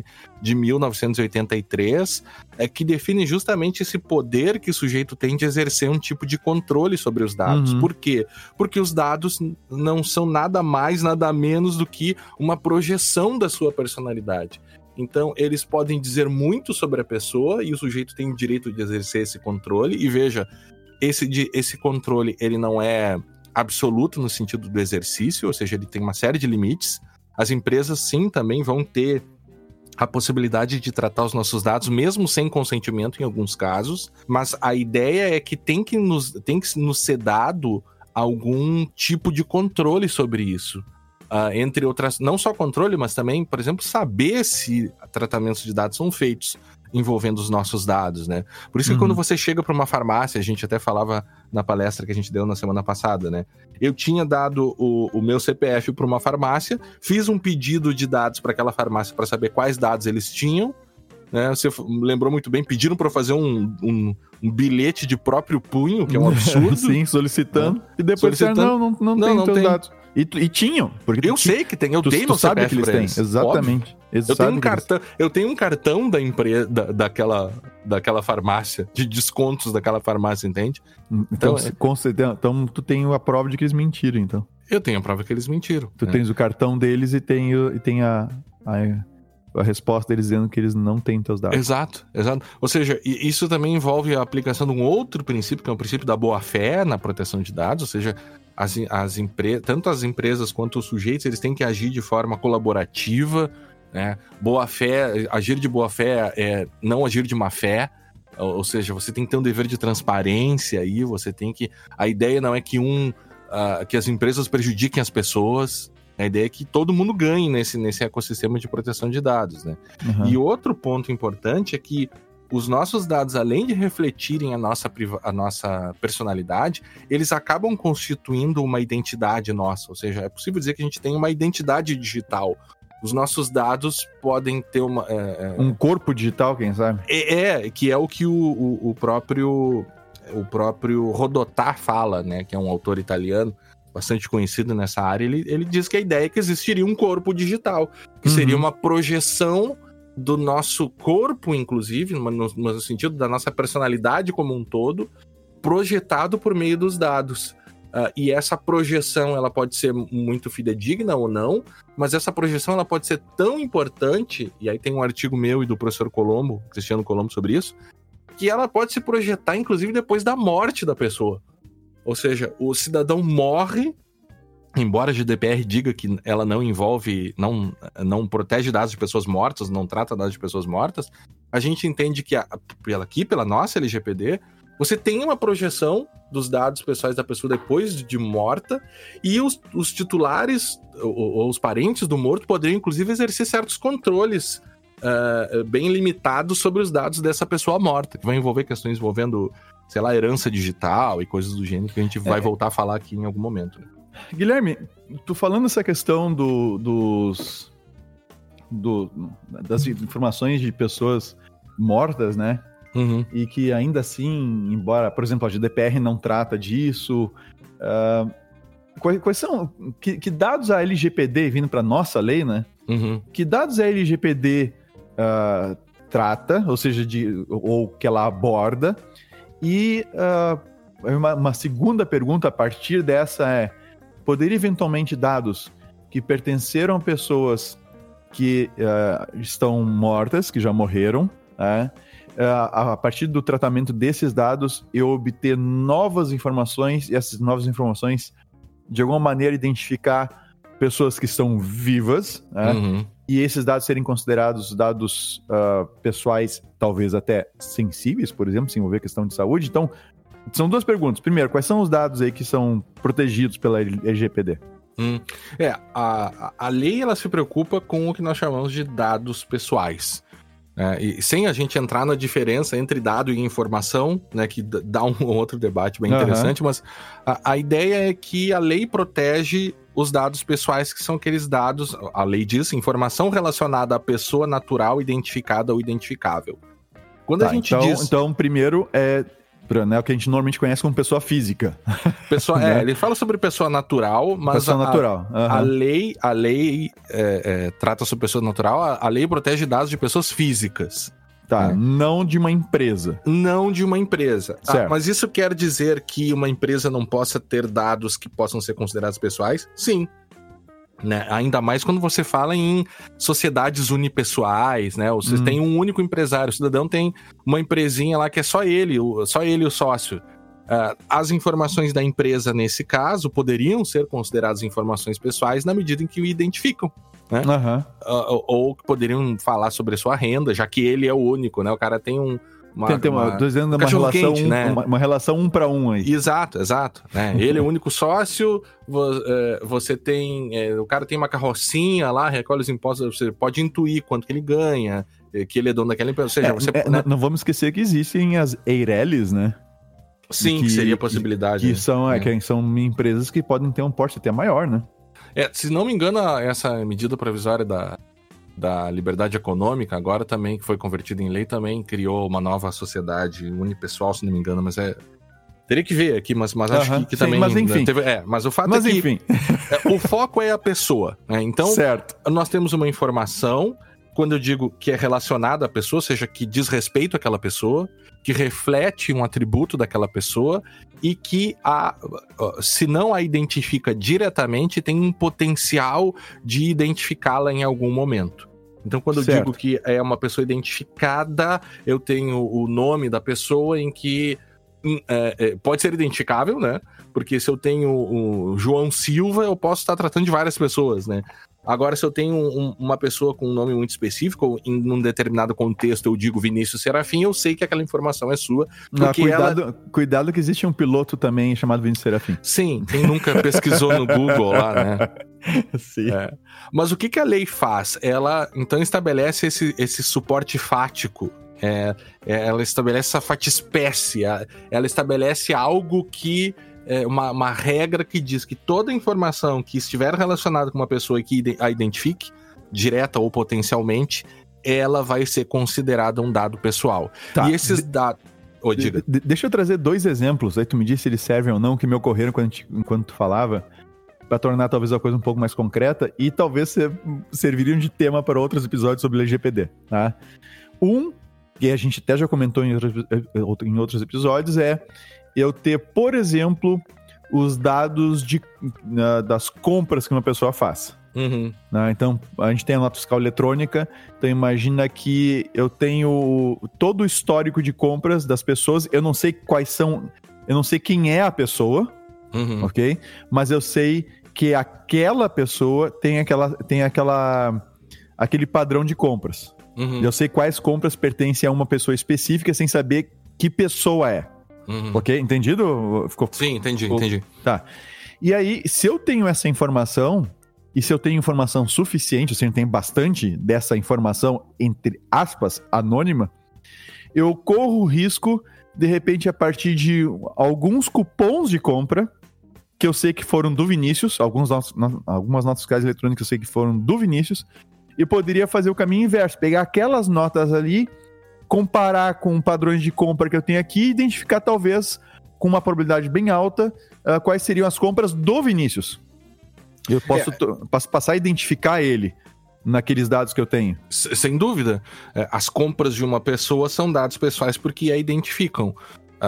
1983, que define justamente esse poder que o sujeito tem de exercer um tipo de controle sobre os dados. Por quê? Porque os dados não são nada mais, nada menos do que uma projeção da sua personalidade. Então, eles podem dizer muito sobre a pessoa e o sujeito tem o direito de exercer esse controle. E veja, esse controle, ele não é absoluto no sentido do exercício, ou seja, ele tem uma série de limites. As empresas, sim, também vão ter a possibilidade de tratar os nossos dados, mesmo sem consentimento em alguns casos, mas a ideia é que tem que nos ser dado algum tipo de controle sobre isso. Entre outras, não só controle, mas também, por exemplo, saber se tratamentos de dados são feitos envolvendo os nossos dados, né? Por isso que quando você chega para uma farmácia, a gente até falava na palestra que a gente deu na semana passada, né? Eu tinha dado o meu CPF para uma farmácia, fiz um pedido de dados para aquela farmácia para saber quais dados eles tinham, né? Você lembrou muito bem, pediram para fazer um bilhete de próprio punho, que é um absurdo. Sim, solicitando. E depois disseram, não tem dados. E tinham. Porque eu sei que tem, eu tenho no sabe CPF que eles têm, eles. exatamente. Eu tenho um cartão da empresa, daquela farmácia, de descontos daquela farmácia, entende? Então tu tem a prova de que eles mentiram, então. Eu tenho a prova que eles mentiram. Tu tens o cartão deles e tem a resposta deles dizendo que eles não têm teus dados. Exato. Ou seja, isso também envolve a aplicação de um outro princípio, que é o princípio da boa-fé na proteção de dados, ou seja, tanto as empresas quanto os sujeitos, eles têm que agir de forma colaborativa, né? Boa-fé, agir de boa-fé é não agir de má-fé, ou seja, você tem que ter um dever de transparência aí, você tem que... A ideia não é que que as empresas prejudiquem as pessoas, a ideia é que todo mundo ganhe nesse ecossistema de proteção de dados, né? E outro ponto importante é que os nossos dados, além de refletirem a nossa personalidade, eles acabam constituindo uma identidade nossa. Ou seja, é possível dizer que a gente tem uma identidade digital. Os nossos dados podem ter um corpo digital, quem sabe? Que é o que o próprio Rodotà fala, né? Que é um autor italiano bastante conhecido nessa área. Ele diz que a ideia é que existiria um corpo digital, que seria uma projeção do nosso corpo, inclusive, no sentido da nossa personalidade como um todo, projetado por meio dos dados. E essa projeção, ela pode ser muito fidedigna ou não, mas essa projeção ela pode ser tão importante, e aí tem um artigo meu e do professor Cristiano Colombo, sobre isso, que ela pode se projetar, inclusive, depois da morte da pessoa. Ou seja, o cidadão morre, embora a GDPR diga que ela não envolve, não protege dados de pessoas mortas, não trata dados de pessoas mortas, a gente entende que pela nossa LGPD, você tem uma projeção dos dados pessoais da pessoa depois de morta, e os titulares ou os parentes do morto poderiam, inclusive, exercer certos controles bem limitados sobre os dados dessa pessoa morta, que vai envolver questões envolvendo, sei lá, herança digital e coisas do gênero, que a gente vai voltar a falar aqui em algum momento, né? Guilherme, tu falando essa questão das informações de pessoas mortas, né? E que ainda assim, embora, por exemplo, a GDPR não trata disso, quais são... Que dados a LGPD, vindo para nossa lei, né? Que dados a LGPD trata, ou seja, ou que ela aborda, e uma segunda pergunta a partir dessa é: poderia eventualmente dados que pertenceram a pessoas que estão mortas, que já morreram, a partir do tratamento desses dados, eu obter novas informações, e essas novas informações, de alguma maneira, identificar pessoas que estão vivas, e esses dados serem considerados dados pessoais, talvez até sensíveis, por exemplo, se envolver questão de saúde. Então, são duas perguntas. Primeiro, quais são os dados aí que são protegidos pela LGPD? A lei, ela se preocupa com o que nós chamamos de dados pessoais. E sem a gente entrar na diferença entre dado e informação, né, que dá um outro debate bem interessante, mas a ideia é que a lei protege os dados pessoais, que são aqueles dados, a lei diz, informação relacionada à pessoa natural identificada ou identificável. Quando a gente diz... Então, primeiro o que a gente normalmente conhece como pessoa física. Né? Ele fala sobre pessoa natural, mas pessoa natural. A lei trata sobre pessoa natural, a lei protege dados de pessoas físicas. Não de uma empresa. Não de uma empresa. Mas isso quer dizer que uma empresa não possa ter dados que possam ser considerados pessoais? Sim. Né? Ainda mais quando você fala em sociedades unipessoais, né? Você tem um único empresário, o cidadão tem uma empresinha lá que é só ele o sócio. As informações da empresa, nesse caso, poderiam ser consideradas informações pessoais na medida em que o identificam. né? Ou que poderiam falar sobre a sua renda, já que ele é o único, né? O cara tem uma relação, né? Uma relação 1 para 1 aí. Exato, né? Ele é o único sócio, você tem... o cara tem uma carrocinha lá, recolhe os impostos, você pode intuir quanto que ele ganha, que ele é dono daquela empresa. Ou seja, né? Não vamos esquecer que existem as Eireles, né? Sim, que seria a possibilidade. Que são empresas que podem ter um porte até maior, né? Se não me engano, essa medida provisória da liberdade econômica, agora também, que foi convertida em lei, também criou uma nova sociedade unipessoal, se não me engano, mas teria que ver aqui, mas acho que também... Mas enfim. Mas o fato é que enfim. O foco é a pessoa, né? Então, certo. Nós temos uma informação, quando eu digo que é relacionada à pessoa, seja que diz respeito àquela pessoa, que reflete um atributo daquela pessoa e que, se não a identifica diretamente, tem um potencial de identificá-la em algum momento. Então, quando eu digo que é uma pessoa identificada, eu tenho o nome da pessoa em que pode ser identificável, né? Porque se eu tenho o João Silva, eu posso estar tratando de várias pessoas, né? Agora, se eu tenho uma pessoa com um nome muito específico, em um determinado contexto eu digo Vinícius Serafim, eu sei que aquela informação é sua. Porque cuidado que existe um piloto também chamado Vinícius Serafim. Sim, quem nunca pesquisou no Google lá, né? Sim. Mas o que a lei faz? Ela, então, estabelece esse suporte fático. Ela estabelece essa fatispécie, ela estabelece algo que... uma regra que diz que toda informação que estiver relacionada com uma pessoa e que a identifique, direta ou potencialmente, ela vai ser considerada um dado pessoal. Tá. E esses dados... diga. Deixa eu trazer 2 exemplos, aí tu me diz se eles servem ou não, que me ocorreram enquanto tu falava, para tornar talvez a coisa um pouco mais concreta e talvez serviriam de tema para outros episódios sobre LGPD, tá? Que a gente até já comentou em outros episódios, eu ter, por exemplo, os dados das compras que uma pessoa faz. Uhum. Né? Então, a gente tem a nota fiscal eletrônica, então imagina que eu tenho todo o histórico de compras das pessoas, eu não sei quem é a pessoa, ok? Mas eu sei que aquela pessoa tem aquele padrão de compras. Eu sei quais compras pertencem a uma pessoa específica sem saber que pessoa é. Ok? Entendido? Sim, entendi. Tá. E aí, se eu tenho essa informação, e se eu tenho informação suficiente, se eu tenho bastante dessa informação, entre aspas, anônima, eu corro o risco, de repente, a partir de alguns cupons de compra, que eu sei que foram do Vinícius, algumas notas fiscais eletrônicas eu sei que foram do Vinícius, e poderia fazer o caminho inverso, pegar aquelas notas ali, comparar com padrões de compra que eu tenho aqui e identificar, talvez, com uma probabilidade bem alta, quais seriam as compras do Vinícius. Eu posso passar a identificar ele naqueles dados que eu tenho. Sem dúvida. As compras de uma pessoa são dados pessoais porque a identificam.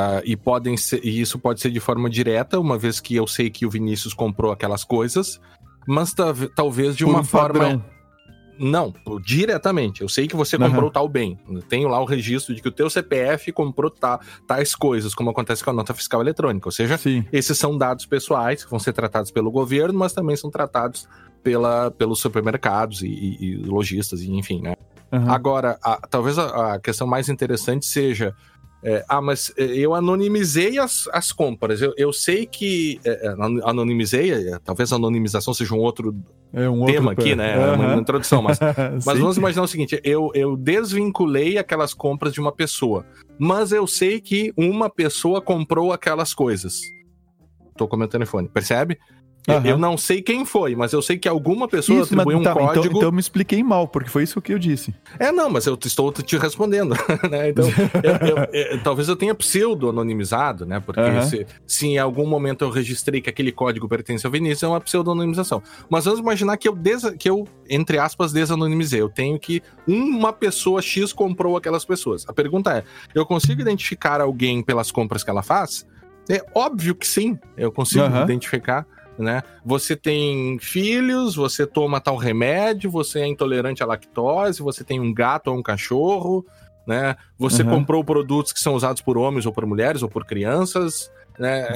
E isso pode ser de forma direta, uma vez que eu sei que o Vinícius comprou aquelas coisas, mas talvez de uma forma... padrão. Não, diretamente. Eu sei que você comprou tal bem. Eu tenho lá o registro de que o teu CPF comprou tais coisas, como acontece com a nota fiscal eletrônica. Ou seja, esses são dados pessoais que vão ser tratados pelo governo, mas também são tratados pelos supermercados e lojistas, enfim, né? Agora, talvez a questão mais interessante seja... mas eu anonimizei as compras. Eu sei que... anonimizei, talvez a anonimização seja um outro tema aqui, né? Uma introdução, mas vamos imaginar o seguinte, eu desvinculei aquelas compras de uma pessoa, mas eu sei que uma pessoa comprou aquelas coisas. Tô com o meu telefone, percebe? Eu não sei quem foi, mas eu sei que alguma pessoa atribuiu um código... Então eu me expliquei mal, porque foi isso que eu disse. Não, mas eu estou te respondendo, né? Então, talvez eu tenha pseudo-anonimizado, né? Porque se em algum momento eu registrei que aquele código pertence ao Vinícius, é uma pseudo-anonimização. Mas vamos imaginar que eu, entre aspas, desanonimizei. Eu tenho que uma pessoa X comprou aquelas pessoas. A pergunta é, eu consigo identificar alguém pelas compras que ela faz? É óbvio que sim, eu consigo identificar... Né? Você tem filhos, você toma tal remédio, você é intolerante à lactose, você tem um gato ou um cachorro, né? Você comprou produtos que são usados por homens ou por mulheres ou por crianças, né?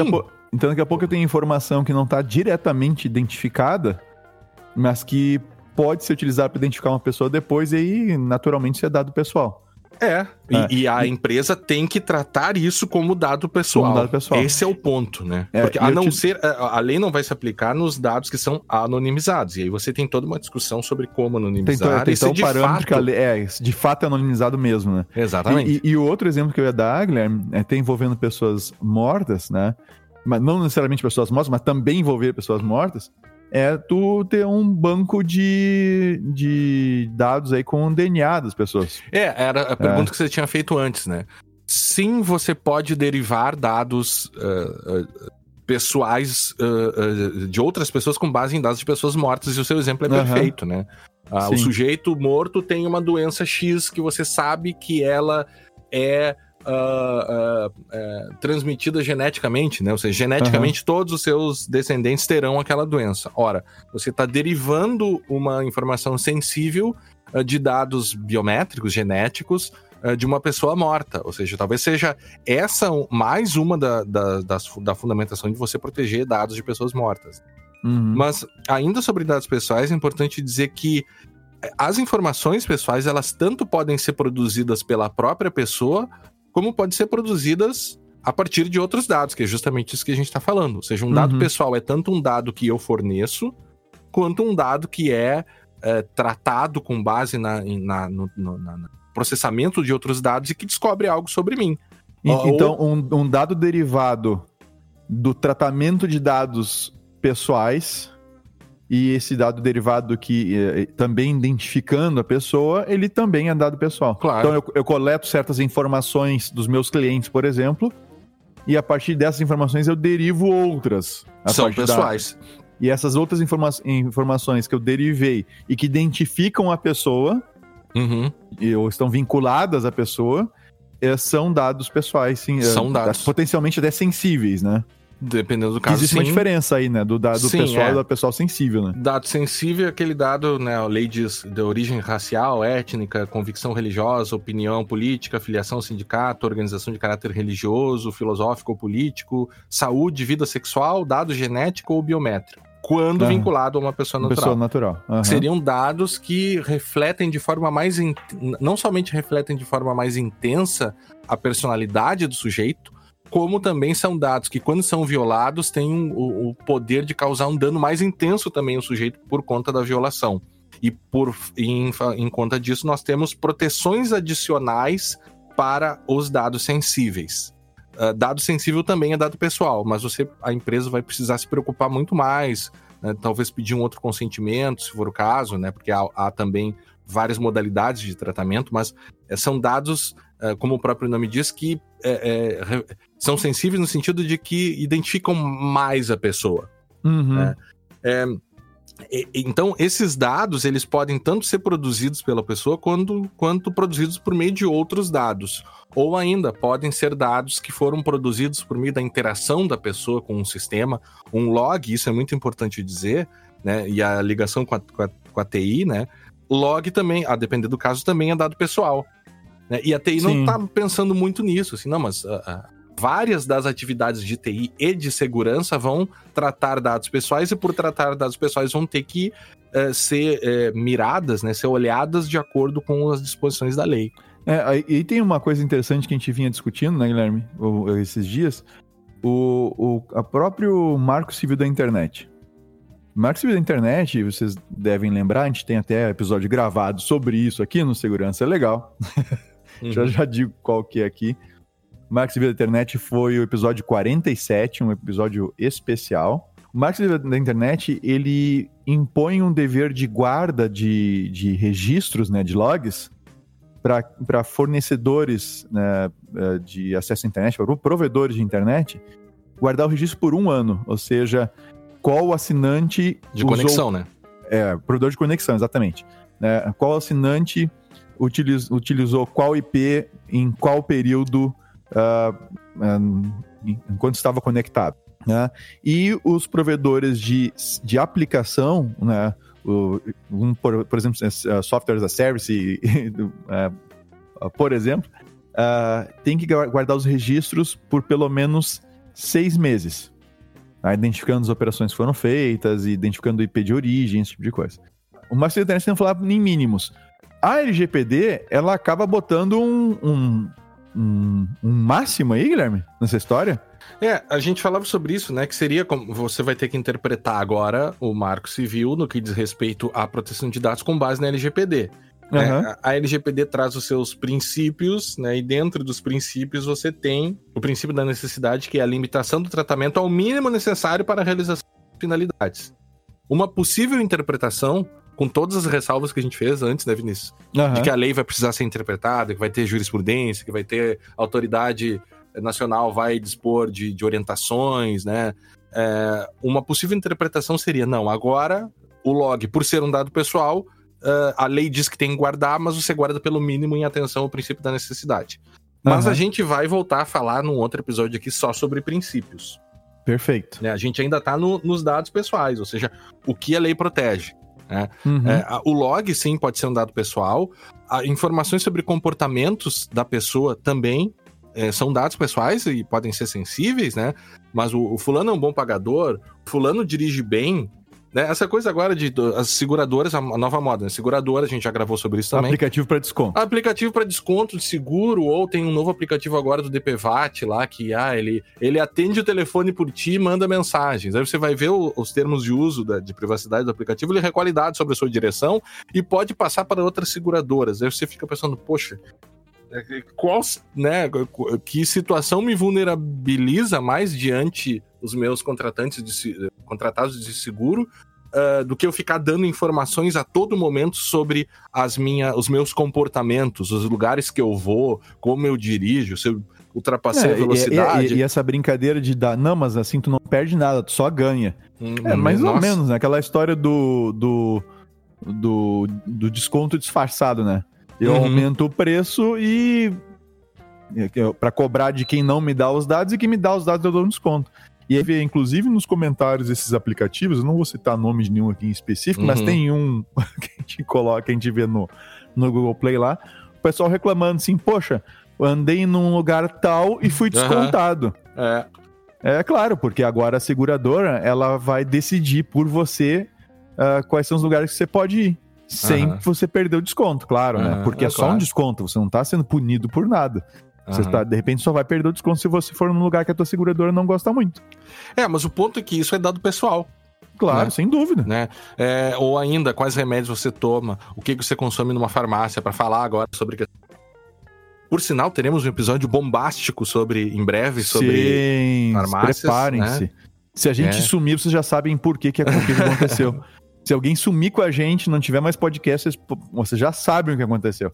Então daqui a pouco eu tenho informação que não está diretamente identificada, mas que pode ser utilizado para identificar uma pessoa depois, e aí, naturalmente, isso é dado pessoal. E a empresa tem que tratar isso como dado pessoal. Como dado pessoal. Esse é o ponto, né? Porque a lei não vai se aplicar nos dados que são anonimizados. E aí você tem toda uma discussão sobre como anonimizar. Tem um parâmetro que a lei de fato é anonimizado mesmo, né? Exatamente. E o outro exemplo que eu ia dar, Guilherme, é ter envolvendo pessoas mortas, né? Mas não necessariamente pessoas mortas, mas também envolver pessoas mortas, é tu ter um banco de dados aí com o DNA das pessoas. Era a pergunta que você tinha feito antes, né? Sim, você pode derivar dados pessoais de outras pessoas com base em dados de pessoas mortas, e o seu exemplo é perfeito, né? O sujeito morto tem uma doença X que você sabe que ela é transmitida geneticamente, né? Ou seja, geneticamente todos os seus descendentes terão aquela doença. Ora, você está derivando uma informação sensível de dados biométricos, genéticos, de uma pessoa morta. Ou seja, talvez seja essa mais uma da fundamentação de você proteger dados de pessoas mortas. Mas, ainda sobre dados pessoais, é importante dizer que as informações pessoais, elas tanto podem ser produzidas pela própria pessoa, como podem ser produzidas a partir de outros dados, que é justamente isso que a gente está falando. Ou seja, um dado pessoal é tanto um dado que eu forneço, quanto um dado que é tratado com base no processamento de outros dados e que descobre algo sobre mim. Então, um dado derivado do tratamento de dados pessoais, e esse dado derivado que também identificando a pessoa, ele também é dado pessoal. Claro. Então eu coleto certas informações dos meus clientes, por exemplo, e a partir dessas informações eu derivo outras. São pessoais. E essas outras informações que eu derivei e que identificam a pessoa, ou estão vinculadas à pessoa, são dados pessoais, sim. São dados. Potencialmente até sensíveis, né? Dependendo do caso, existe uma diferença aí, né? Do dado pessoal e do pessoal sensível, né? Dado sensível é aquele dado, né? A lei diz de origem racial, étnica, convicção religiosa, opinião política, filiação ao sindicato, organização de caráter religioso, filosófico ou político, saúde, vida sexual, dado genético ou biométrico. Quando vinculado a uma pessoa natural. Seriam dados que refletem de forma mais... Não somente refletem de forma mais intensa a personalidade do sujeito, como também são dados que, quando são violados, têm o poder de causar um dano mais intenso também ao sujeito por conta da violação. E em conta disso, nós temos proteções adicionais para os dados sensíveis. Dado sensível também é dado pessoal, mas a empresa vai precisar se preocupar muito mais, né? Talvez pedir um outro consentimento, se for o caso, né? Porque há também várias modalidades de tratamento, mas são dados, como o próprio nome diz, que são sensíveis no sentido de que identificam mais a pessoa. Então, esses dados, eles podem tanto ser produzidos pela pessoa quanto produzidos por meio de outros dados. Ou ainda, podem ser dados que foram produzidos por meio da interação da pessoa com um sistema. Um log, isso é muito importante dizer, né? E a ligação com a TI, né? Log também, a depender do caso, também é dado pessoal. Né? E a TI não está pensando muito nisso, assim, não, mas várias das atividades de TI e de segurança vão tratar dados pessoais, e por tratar dados pessoais vão ter que ser miradas, né, ser olhadas de acordo com as disposições da lei. E tem uma coisa interessante que a gente vinha discutindo, né, Guilherme, esses dias, o próprio Marco Civil da Internet. O Marco Civil da Internet, vocês devem lembrar, a gente tem até episódio gravado sobre isso aqui no Segurança Legal. Já digo qual que é aqui. O Marco Civil da Internet foi o episódio 47, um episódio especial. O Marco Civil da Internet, ele impõe um dever de guarda de registros, né, de logs, para fornecedores, né, de acesso à internet, para provedores de internet, guardar o registro por 1 ano. Ou seja, qual assinante... De conexão, né? Provedor de conexão, exatamente. Qual assinante utilizou qual IP em qual período enquanto estava conectado, né? E os provedores de aplicação, né? Por exemplo, software as a service, por exemplo, tem que guardar os registros por pelo menos 6 meses, identificando as operações que foram feitas, identificando o IP de origem, esse tipo de coisa. o Marco Centenário você não falava em mínimos. A LGPD, ela acaba botando um máximo aí, Guilherme, nessa história? A gente falava sobre isso, né? Que seria como você vai ter que interpretar agora o Marco Civil no que diz respeito à proteção de dados com base na LGPD. Né? A LGPD traz os seus princípios, né? E dentro dos princípios você tem o princípio da necessidade, que é a limitação do tratamento ao mínimo necessário para a realização das finalidades. Uma possível interpretação, com todas as ressalvas que a gente fez antes, né, Vinícius? De que a lei vai precisar ser interpretada, que vai ter jurisprudência, que vai ter autoridade nacional, vai dispor de orientações, né? Uma possível interpretação seria, não, agora o log, por ser um dado pessoal, a lei diz que tem que guardar, mas você guarda pelo mínimo em atenção ao princípio da necessidade. Mas a gente vai voltar a falar num outro episódio aqui só sobre princípios. Perfeito. A gente ainda está nos dados pessoais, ou seja, o que a lei protege. O log, sim, pode ser um dado pessoal. Informações sobre comportamentos da pessoa também são dados pessoais e podem ser sensíveis, né? Mas o fulano é um bom pagador, o fulano dirige bem, né? Essa coisa agora as seguradoras, a nova moda, né? Seguradora, a gente já gravou sobre isso também. Aplicativo para desconto. Aplicativo para desconto de seguro, ou tem um novo aplicativo agora do DPVAT lá, que ele atende o telefone por ti e manda mensagens. Aí você vai ver os termos de uso de privacidade do aplicativo, ele recolhe dados sobre a sua direção e pode passar para outras seguradoras. Aí você fica pensando, poxa, que situação me vulnerabiliza mais diante os meus contratados de seguro do que eu ficar dando informações a todo momento sobre os meus comportamentos, os lugares que eu vou, como eu dirijo, se eu ultrapassei a velocidade. E essa brincadeira de dar, não, mas assim tu não perde nada, tu só ganha. Mais ou menos, né? Aquela história do desconto disfarçado, né? Eu aumento o preço e para cobrar de quem não me dá os dados, e quem me dá os dados eu dou um desconto. E aí, inclusive nos comentários desses aplicativos, eu não vou citar nome de nenhum aqui em específico, mas tem um que a gente coloca, a gente vê no Google Play lá, o pessoal reclamando assim, poxa, eu andei num lugar tal e fui descontado. É claro, porque agora a seguradora, ela vai decidir por você quais são os lugares que você pode ir. Sem você perder o desconto, claro, né? Porque é só um desconto, você não tá sendo punido por nada. Você de repente só vai perder o desconto se você for num lugar que a tua seguradora não gosta muito. Mas o ponto é que isso é dado pessoal. Claro, né? Sem dúvida. Né? Ou ainda, quais remédios você toma, o que você consome numa farmácia, para falar agora sobre... Por sinal, teremos um episódio bombástico em breve sobre farmácias. Preparem-se. Né? Se a gente sumir, vocês já sabem por que aconteceu. Se alguém sumir com a gente, não tiver mais podcast, vocês já sabem o que aconteceu.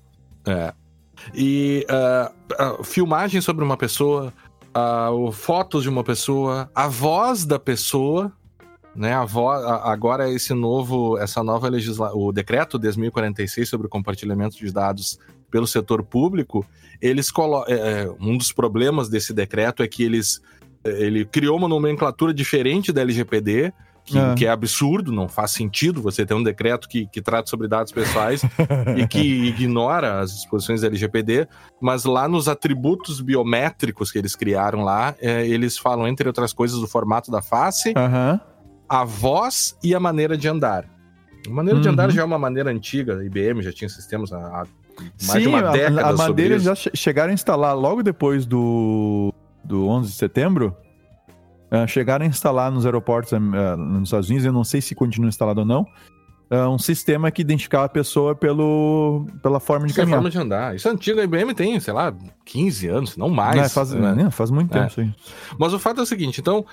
E filmagem sobre uma pessoa, fotos de uma pessoa, a voz da pessoa, né? Agora essa nova legislação, o decreto 10.046 sobre o compartilhamento de dados pelo setor público, eles um dos problemas desse decreto é que ele criou uma nomenclatura diferente da LGPD, que é absurdo, não faz sentido você ter um decreto que trata sobre dados pessoais e que ignora as disposições da LGPD, mas lá nos atributos biométricos que eles criaram lá, eles falam, entre outras coisas, do formato da face, a voz e a maneira de andar. A maneira de andar já é uma maneira antiga, a IBM já tinha sistemas há mais de uma década a maneira já chegaram a instalar logo depois do 11 de setembro, chegaram a instalar nos aeroportos nos Estados Unidos, eu não sei se continua instalado ou não, um sistema que identificava a pessoa pela forma de caminhar. Forma de andar. Isso é antigo, a IBM tem, sei lá, 15 anos, não mais. Faz muito tempo isso aí. Mas o fato é o seguinte, então,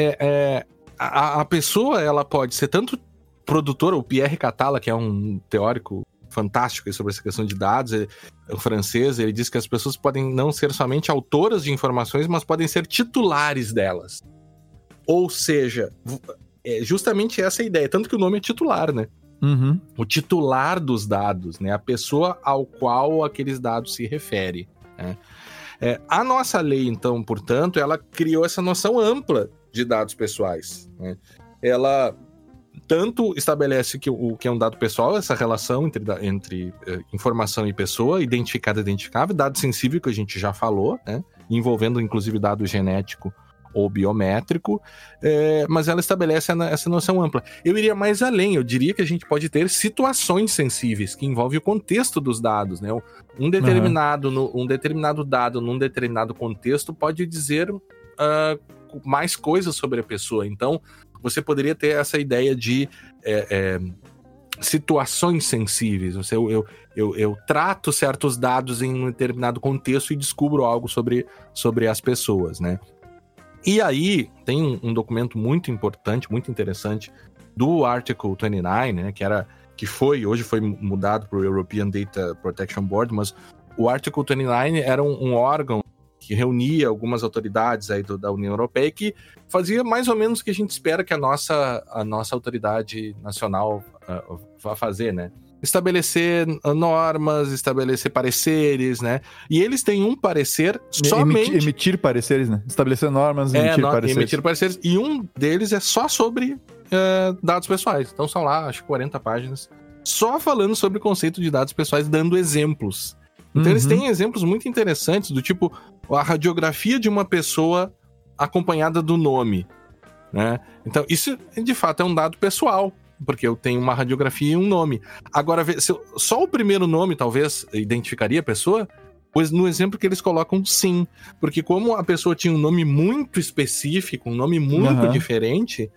a pessoa, ela pode ser tanto produtora, o Pierre Catala, que é um teórico fantástico sobre essa questão de dados, o francês, ele diz que as pessoas podem não ser somente autoras de informações, mas podem ser titulares delas. Ou seja, é justamente essa a ideia, tanto que o nome é titular, né? O titular dos dados, né? A pessoa ao qual aqueles dados se referem, né? A nossa lei, então, portanto, ela criou essa noção ampla de dados pessoais, né? Ela tanto estabelece que o que é um dado pessoal, essa relação entre informação e pessoa, identificado e identificável, dado sensível, que a gente já falou, né? Envolvendo inclusive dado genético ou biométrico, mas ela estabelece essa noção ampla. Eu iria mais além, eu diria que a gente pode ter situações sensíveis, que envolvem o contexto dos dados, né? Um determinado dado num determinado contexto pode dizer mais coisas sobre a pessoa. Então, você poderia ter essa ideia de situações sensíveis. Eu trato certos dados em um determinado contexto e descubro algo sobre as pessoas, né? E aí, tem um documento muito importante, muito interessante, do Article 29, né? Hoje foi mudado para o European Data Protection Board, mas o Article 29 era um órgão que reunia algumas autoridades aí da União Europeia que fazia mais ou menos o que a gente espera que a nossa autoridade nacional vá fazer, né? Estabelecer normas, estabelecer pareceres, né? E eles têm um parecer somente... Emitir pareceres, né? Estabelecer normas, emitir pareceres. E um deles é só sobre dados pessoais. Então são lá, acho que 40 páginas, só falando sobre o conceito de dados pessoais, dando exemplos. Então eles têm exemplos muito interessantes, do tipo a radiografia de uma pessoa acompanhada do nome, né? Então isso, de fato, é um dado pessoal, porque eu tenho uma radiografia e um nome. Agora, só o primeiro nome, talvez, identificaria a pessoa? Pois no exemplo que eles colocam, sim. Porque como a pessoa tinha um nome muito específico, um nome muito diferente,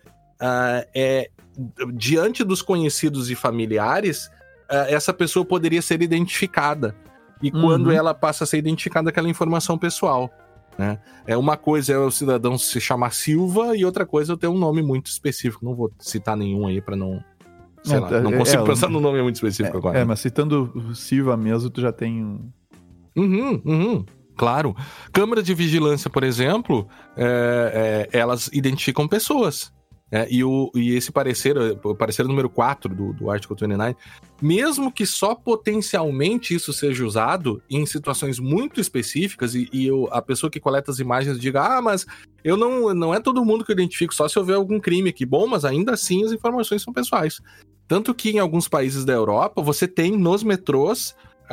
diante dos conhecidos e familiares, essa pessoa poderia ser identificada. E quando ela passa a ser identificada, aquela informação pessoal, né? Uma coisa é o cidadão se chamar Silva e outra coisa é eu ter um nome muito específico. Não vou citar nenhum aí pra não... Sei lá, não consigo pensar num nome muito específico agora. Mas citando o Silva mesmo, tu já tem... Claro. Câmeras de vigilância, por exemplo, elas identificam pessoas. E esse parecer, o parecer número 4 do Article 29, mesmo que só potencialmente isso seja usado em situações muito específicas a pessoa que coleta as imagens diga, mas não é todo mundo que eu identifico, só se houver algum crime aqui. Bom, mas ainda assim as informações são pessoais. Tanto que em alguns países da Europa, você tem nos metrôs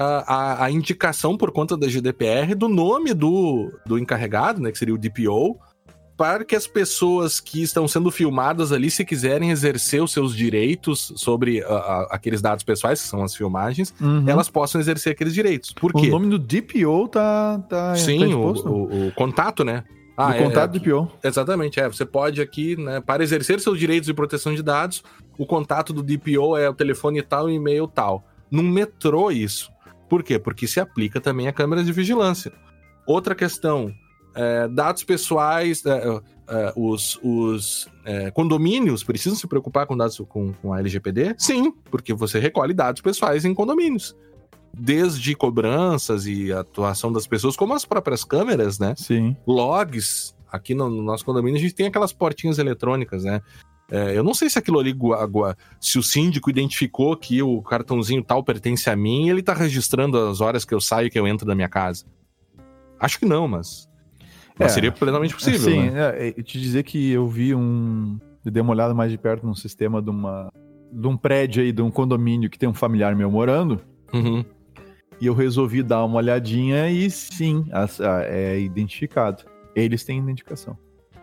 a indicação por conta da GDPR do nome do encarregado, né, que seria o DPO, para que as pessoas que estão sendo filmadas ali, se quiserem exercer os seus direitos sobre aqueles dados pessoais, que são as filmagens, elas possam exercer aqueles direitos. Por quê? O nome do DPO tá Sim, exposto? O contato, né? O contato do DPO. Exatamente, você pode aqui, né, para exercer seus direitos de proteção de dados, o contato do DPO é o telefone tal e e-mail tal. No metrô, isso. Por quê? Porque se aplica também a câmeras de vigilância. Outra questão... dados pessoais, os condomínios precisam se preocupar com dados com a LGPD? Sim, porque você recolhe dados pessoais em condomínios. Desde cobranças e atuação das pessoas, como as próprias câmeras, né? Sim. Logs. Aqui no nosso condomínio a gente tem aquelas portinhas eletrônicas, né? Eu não sei se aquilo ali, se o síndico identificou que o cartãozinho tal pertence a mim e ele tá registrando as horas que eu saio e que eu entro da minha casa. Acho que não, mas seria plenamente possível, sim, né? Te dizer que eu dei uma olhada mais de perto no sistema de um prédio aí, de um condomínio que tem um familiar meu morando, e eu resolvi dar uma olhadinha e sim, é identificado. Eles têm identificação.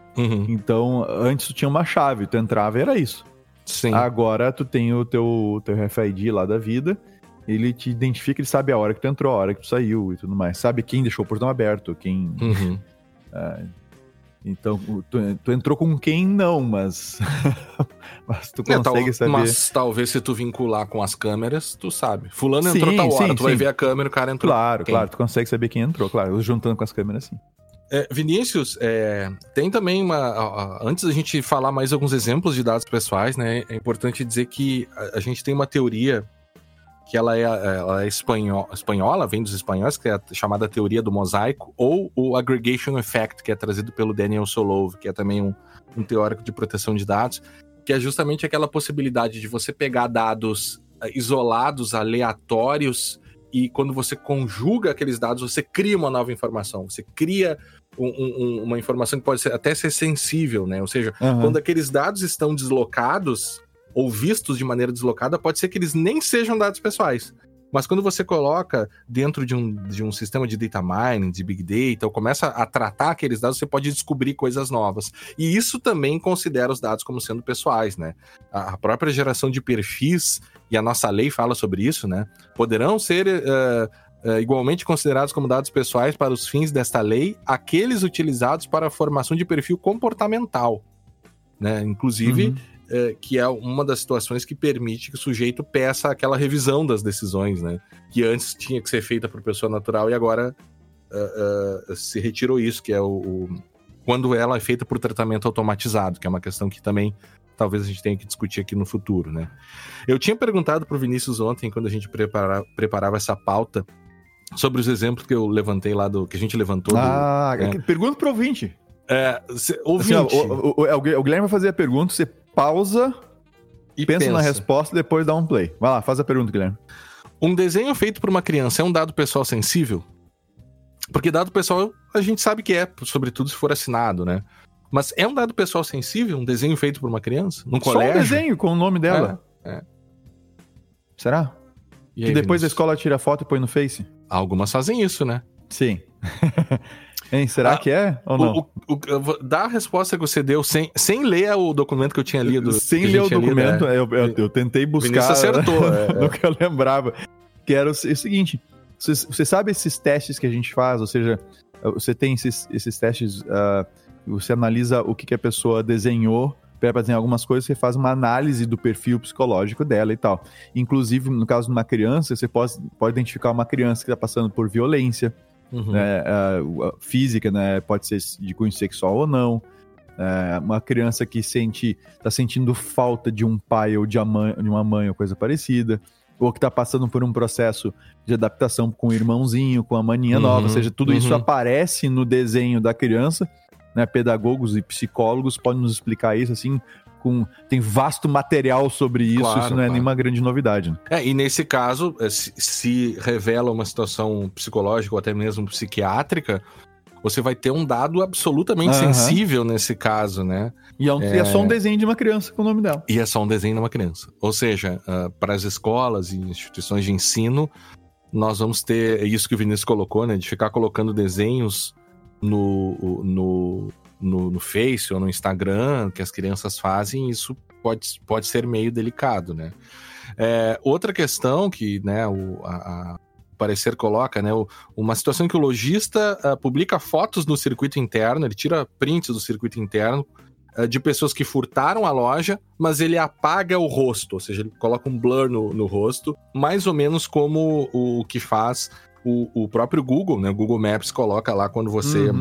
Então, antes tu tinha uma chave, tu entrava e era isso. Sim. Agora tu tem o teu RFID lá da vida, ele te identifica, ele sabe a hora que tu entrou, a hora que tu saiu e tudo mais. Sabe quem deixou o portão aberto, quem... Então, tu entrou com quem não, mas tu consegue saber. Mas talvez se tu vincular com as câmeras, tu sabe. Fulano entrou tal hora, tu vai ver a câmera, o cara entrou. Claro, tu consegue saber quem entrou, claro, juntando com as câmeras, sim. Vinícius, tem também antes da gente falar mais alguns exemplos de dados pessoais, né, é importante dizer que a gente tem uma teoria que ela é espanhola, vem dos espanhóis, que é a chamada teoria do mosaico, ou o aggregation effect, que é trazido pelo Daniel Solove, que é também um teórico de proteção de dados, que é justamente aquela possibilidade de você pegar dados isolados, aleatórios, e quando você conjuga aqueles dados, você cria uma nova informação, você cria uma informação que pode até ser sensível, né? Ou seja, quando aqueles dados estão deslocados ou vistos de maneira deslocada, pode ser que eles nem sejam dados pessoais. Mas quando você coloca dentro de um sistema de data mining, de big data, ou começa a tratar aqueles dados, você pode descobrir coisas novas. E isso também considera os dados como sendo pessoais, né? A própria geração de perfis, e a nossa lei fala sobre isso, né? Poderão ser igualmente considerados como dados pessoais para os fins desta lei, aqueles utilizados para a formação de perfil comportamental, né? Inclusive... que é uma das situações que permite que o sujeito peça aquela revisão das decisões, né? Que antes tinha que ser feita por pessoa natural e agora se retirou isso, que é quando ela é feita por tratamento automatizado, que é uma questão que também talvez a gente tenha que discutir aqui no futuro, né? Eu tinha perguntado pro Vinícius ontem, quando a gente preparava essa pauta, sobre os exemplos que eu levantei lá, que a gente levantou. Pergunta pro ouvinte. Ouvinte. Assim, o Guilherme vai fazer a pergunta, você pausa e pensa na resposta e depois dá um play. Vai lá, faz a pergunta, Guilherme. Um desenho feito por uma criança é um dado pessoal sensível? Porque dado pessoal a gente sabe que é, sobretudo se for assinado, né? Mas é um dado pessoal sensível, um desenho feito por uma criança? Num colégio? Só um desenho com o nome dela. Será? E aí, que depois Vinícius? A escola tira foto e põe no Face? Algumas fazem isso, né? Sim. Hein, será que é ou não? Dá a resposta que você deu sem ler o documento que eu tinha lido. Sem ler o documento, eu tentei buscar. Vinícius acertou. No que eu lembrava. Que era o seguinte, você sabe esses testes que a gente faz, ou seja, você tem esses testes, você analisa o que a pessoa desenhou, para desenhar algumas coisas, você faz uma análise do perfil psicológico dela e tal. Inclusive, no caso de uma criança, você pode identificar uma criança que está passando por violência, né, física, né, pode ser de cunho sexual ou não, uma criança que está sentindo falta de um pai ou de uma mãe ou coisa parecida, ou que está passando por um processo de adaptação com o irmãozinho, com a maninha nova, ou seja, tudo isso aparece no desenho da criança, né? Pedagogos e psicólogos podem nos explicar isso, assim, tem vasto material sobre isso, claro, isso não é nenhuma grande novidade. Né? E nesse caso, se revela uma situação psicológica ou até mesmo psiquiátrica, você vai ter um dado absolutamente sensível nesse caso, né? E é só um desenho de uma criança com o nome dela. E é só um desenho de uma criança. Ou seja, para as escolas e instituições de ensino, nós vamos ter isso que o Vinícius colocou, né? De ficar colocando desenhos no Face ou no Instagram que as crianças fazem, isso pode ser meio delicado, né? Outra questão que, né, o parecer coloca, né, uma situação em que o lojista publica fotos no circuito interno, ele tira prints do circuito interno de pessoas que furtaram a loja, mas ele apaga o rosto, ou seja, ele coloca um blur no rosto, mais ou menos como o que faz o próprio Google, né? O Google Maps coloca lá quando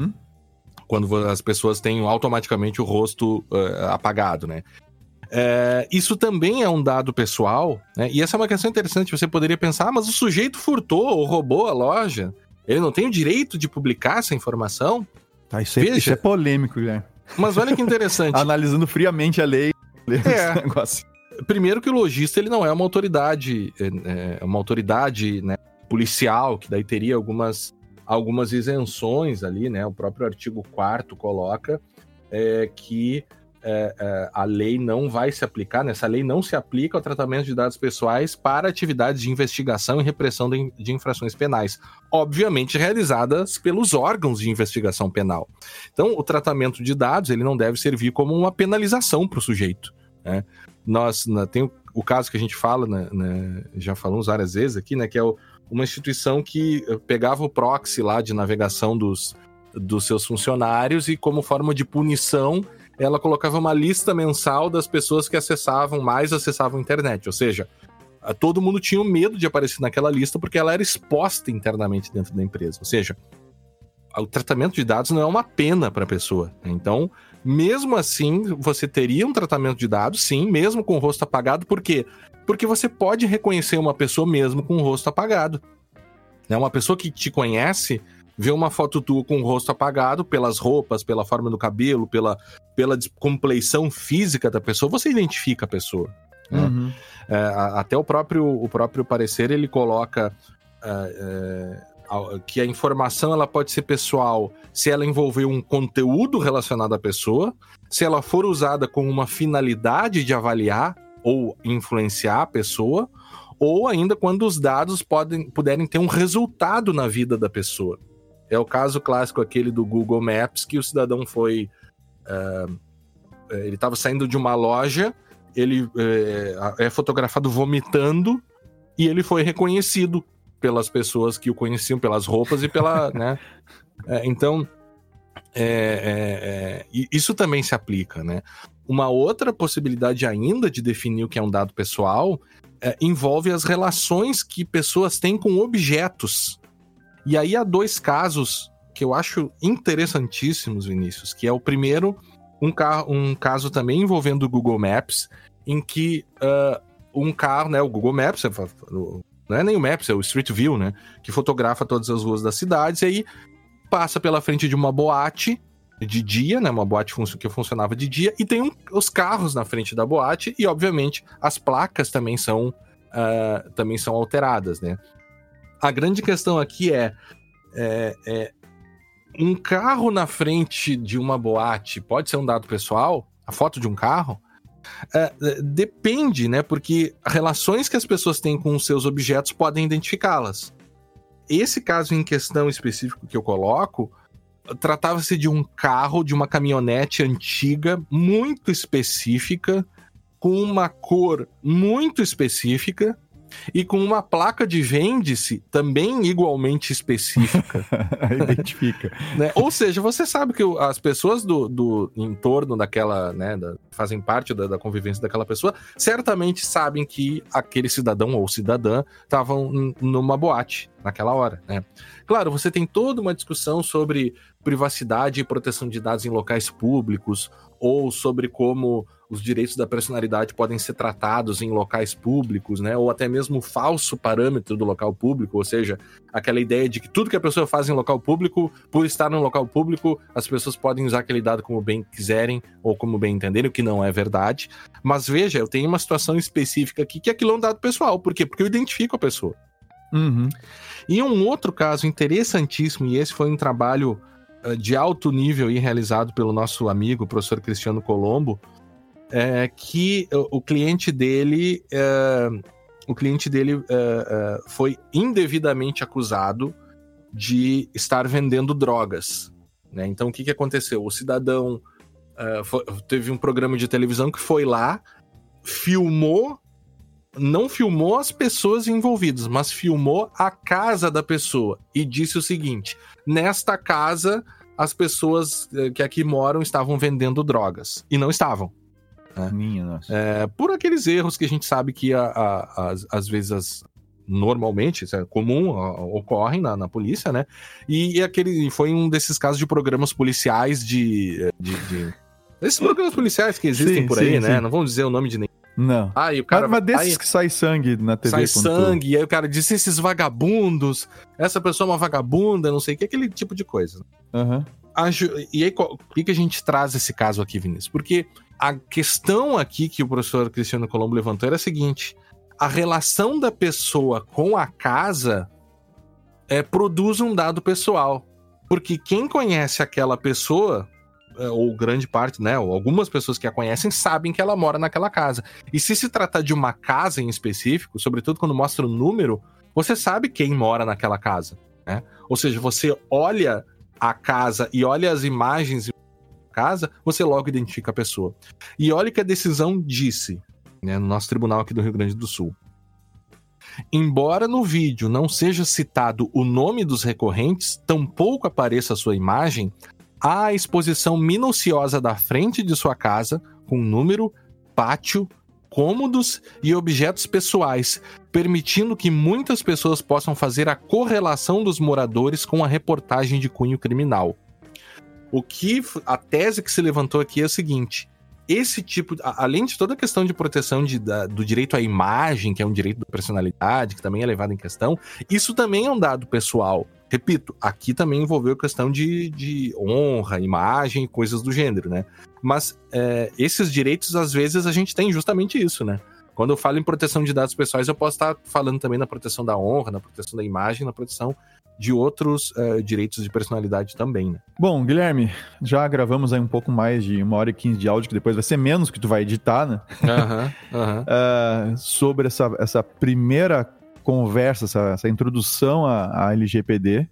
as pessoas têm automaticamente o rosto apagado, né? Isso também é um dado pessoal, né? E essa é uma questão interessante. Você poderia pensar, mas o sujeito furtou ou roubou a loja, ele não tem o direito de publicar essa informação? Tá, isso é polêmico, né? Mas olha que interessante. Analisando friamente a lei, esse negócio. Primeiro que o lojista ele não é uma autoridade, né, policial, que daí teria algumas isenções ali, né? O próprio artigo 4º coloca que a lei não vai se aplicar, né? Essa lei não se aplica ao tratamento de dados pessoais para atividades de investigação e repressão de infrações penais, obviamente realizadas pelos órgãos de investigação penal. Então, o tratamento de dados ele não deve servir como uma penalização para o sujeito, né? Tem o caso que a gente fala, né, já falamos várias vezes aqui, né, que é uma instituição que pegava o proxy lá de navegação dos seus funcionários e, como forma de punição, ela colocava uma lista mensal das pessoas que acessavam a internet. Ou seja, todo mundo tinha medo de aparecer naquela lista porque ela era exposta internamente dentro da empresa. Ou seja, o tratamento de dados não é uma pena para a pessoa. Então, mesmo assim, você teria um tratamento de dados, sim, mesmo com o rosto apagado. Por quê? Porque você pode reconhecer uma pessoa mesmo com o rosto apagado. Uma pessoa que te conhece vê uma foto tua com o rosto apagado, pelas roupas, pela forma do cabelo, pela compleição física da pessoa, você identifica a pessoa. Né? Até o próprio parecer, ele coloca que a informação ela pode ser pessoal se ela envolver um conteúdo relacionado à pessoa, se ela for usada com uma finalidade de avaliar ou influenciar a pessoa, ou ainda quando os dados puderem ter um resultado na vida da pessoa. É o caso clássico aquele do Google Maps, que o cidadão foi... ele estava saindo de uma loja, ele é fotografado vomitando, e ele foi reconhecido pelas pessoas que o conheciam, pelas roupas e pela... né? Então, isso também se aplica, né? Uma outra possibilidade ainda de definir o que é um dado pessoal envolve as relações que pessoas têm com objetos. E aí há 2 casos que eu acho interessantíssimos, Vinícius, que é o primeiro, um caso também envolvendo o Google Maps, em que um carro, né, o Google Maps, não é nem o Maps, é o Street View, né, que fotografa todas as ruas das cidades, e aí passa pela frente de uma boate de dia, né, uma boate que funcionava de dia, e tem os carros na frente da boate, e obviamente as placas também são alteradas, né. A grande questão aqui um carro na frente de uma boate pode ser um dado pessoal? A foto de um carro? Depende, né? Porque relações que as pessoas têm com os seus objetos podem identificá-las. Esse caso em questão específico que eu coloco, tratava-se de um carro, de uma caminhonete antiga, muito específica, com uma cor muito específica, e com uma placa de vende-se também igualmente específica. Identifica. Né? Ou seja, você sabe que as pessoas do entorno daquela, né, fazem parte da convivência daquela pessoa, certamente sabem que aquele cidadão ou cidadã estavam numa boate naquela hora, né? Claro, você tem toda uma discussão sobre privacidade e proteção de dados em locais públicos, ou sobre como os direitos da personalidade podem ser tratados em locais públicos, né? Ou até mesmo o falso parâmetro do local público, ou seja, aquela ideia de que tudo que a pessoa faz em local público, por estar no local público, as pessoas podem usar aquele dado como bem quiserem ou como bem entenderem, o que não é verdade. Mas veja, eu tenho uma situação específica aqui que aquilo é um dado pessoal. Por quê? Porque eu identifico a pessoa. Uhum. E um outro caso interessantíssimo, e esse foi um trabalho de alto nível aí, realizado pelo nosso amigo, o professor Cristiano Colombo, que o cliente dele foi indevidamente acusado de estar vendendo drogas, né? Então, o que aconteceu? O cidadão teve um programa de televisão que foi lá, não filmou as pessoas envolvidas, mas filmou a casa da pessoa e disse o seguinte: nesta casa, as pessoas que aqui moram estavam vendendo drogas. E não estavam. Minha nossa. Por aqueles erros que a gente sabe que às vezes, normalmente, isso é comum, ocorrem na polícia, né? E foi um desses casos de programas policiais esses programas policiais que existem por aí, né? Não vamos dizer o nome de nenhum. Não. Aí o cara, mas desses que sai sangue na TV. Sai sangue, e aí o cara diz: esses vagabundos, essa pessoa é uma vagabunda, não sei o que, aquele tipo de coisa. Uhum. E aí, por que a gente traz esse caso aqui, Vinícius? Porque a questão aqui que o professor Cristiano Colombo levantou era a seguinte: a relação da pessoa com a casa produz um dado pessoal. Porque quem conhece aquela pessoa, ou grande parte, né, ou algumas pessoas que a conhecem, sabem que ela mora naquela casa. E se tratar de uma casa em específico, sobretudo quando mostra o número, você sabe quem mora naquela casa, né? Ou seja, você olha a casa e olha as imagens da casa, você logo identifica a pessoa. E olha que a decisão disse, né, no nosso tribunal aqui do Rio Grande do Sul: embora no vídeo não seja citado o nome dos recorrentes, tampouco apareça a sua imagem, há a exposição minuciosa da frente de sua casa, com número, pátio, cômodos e objetos pessoais, permitindo que muitas pessoas possam fazer a correlação dos moradores com a reportagem de cunho criminal. A tese que se levantou aqui é a seguinte: esse tipo, além de toda a questão de proteção do direito à imagem, que é um direito da personalidade, que também é levado em questão, isso também é um dado pessoal. Repito, aqui também envolveu questão de honra, imagem, coisas do gênero, né? Mas esses direitos, às vezes, a gente tem justamente isso, né? Quando eu falo em proteção de dados pessoais, eu posso estar falando também na proteção da honra, na proteção da imagem, na proteção de outros direitos de personalidade também, né? Bom, Guilherme, já gravamos aí um pouco mais de 1h15 de áudio, que depois vai ser menos que tu vai editar, né? Sobre essa primeira conversa, essa introdução à LGPD.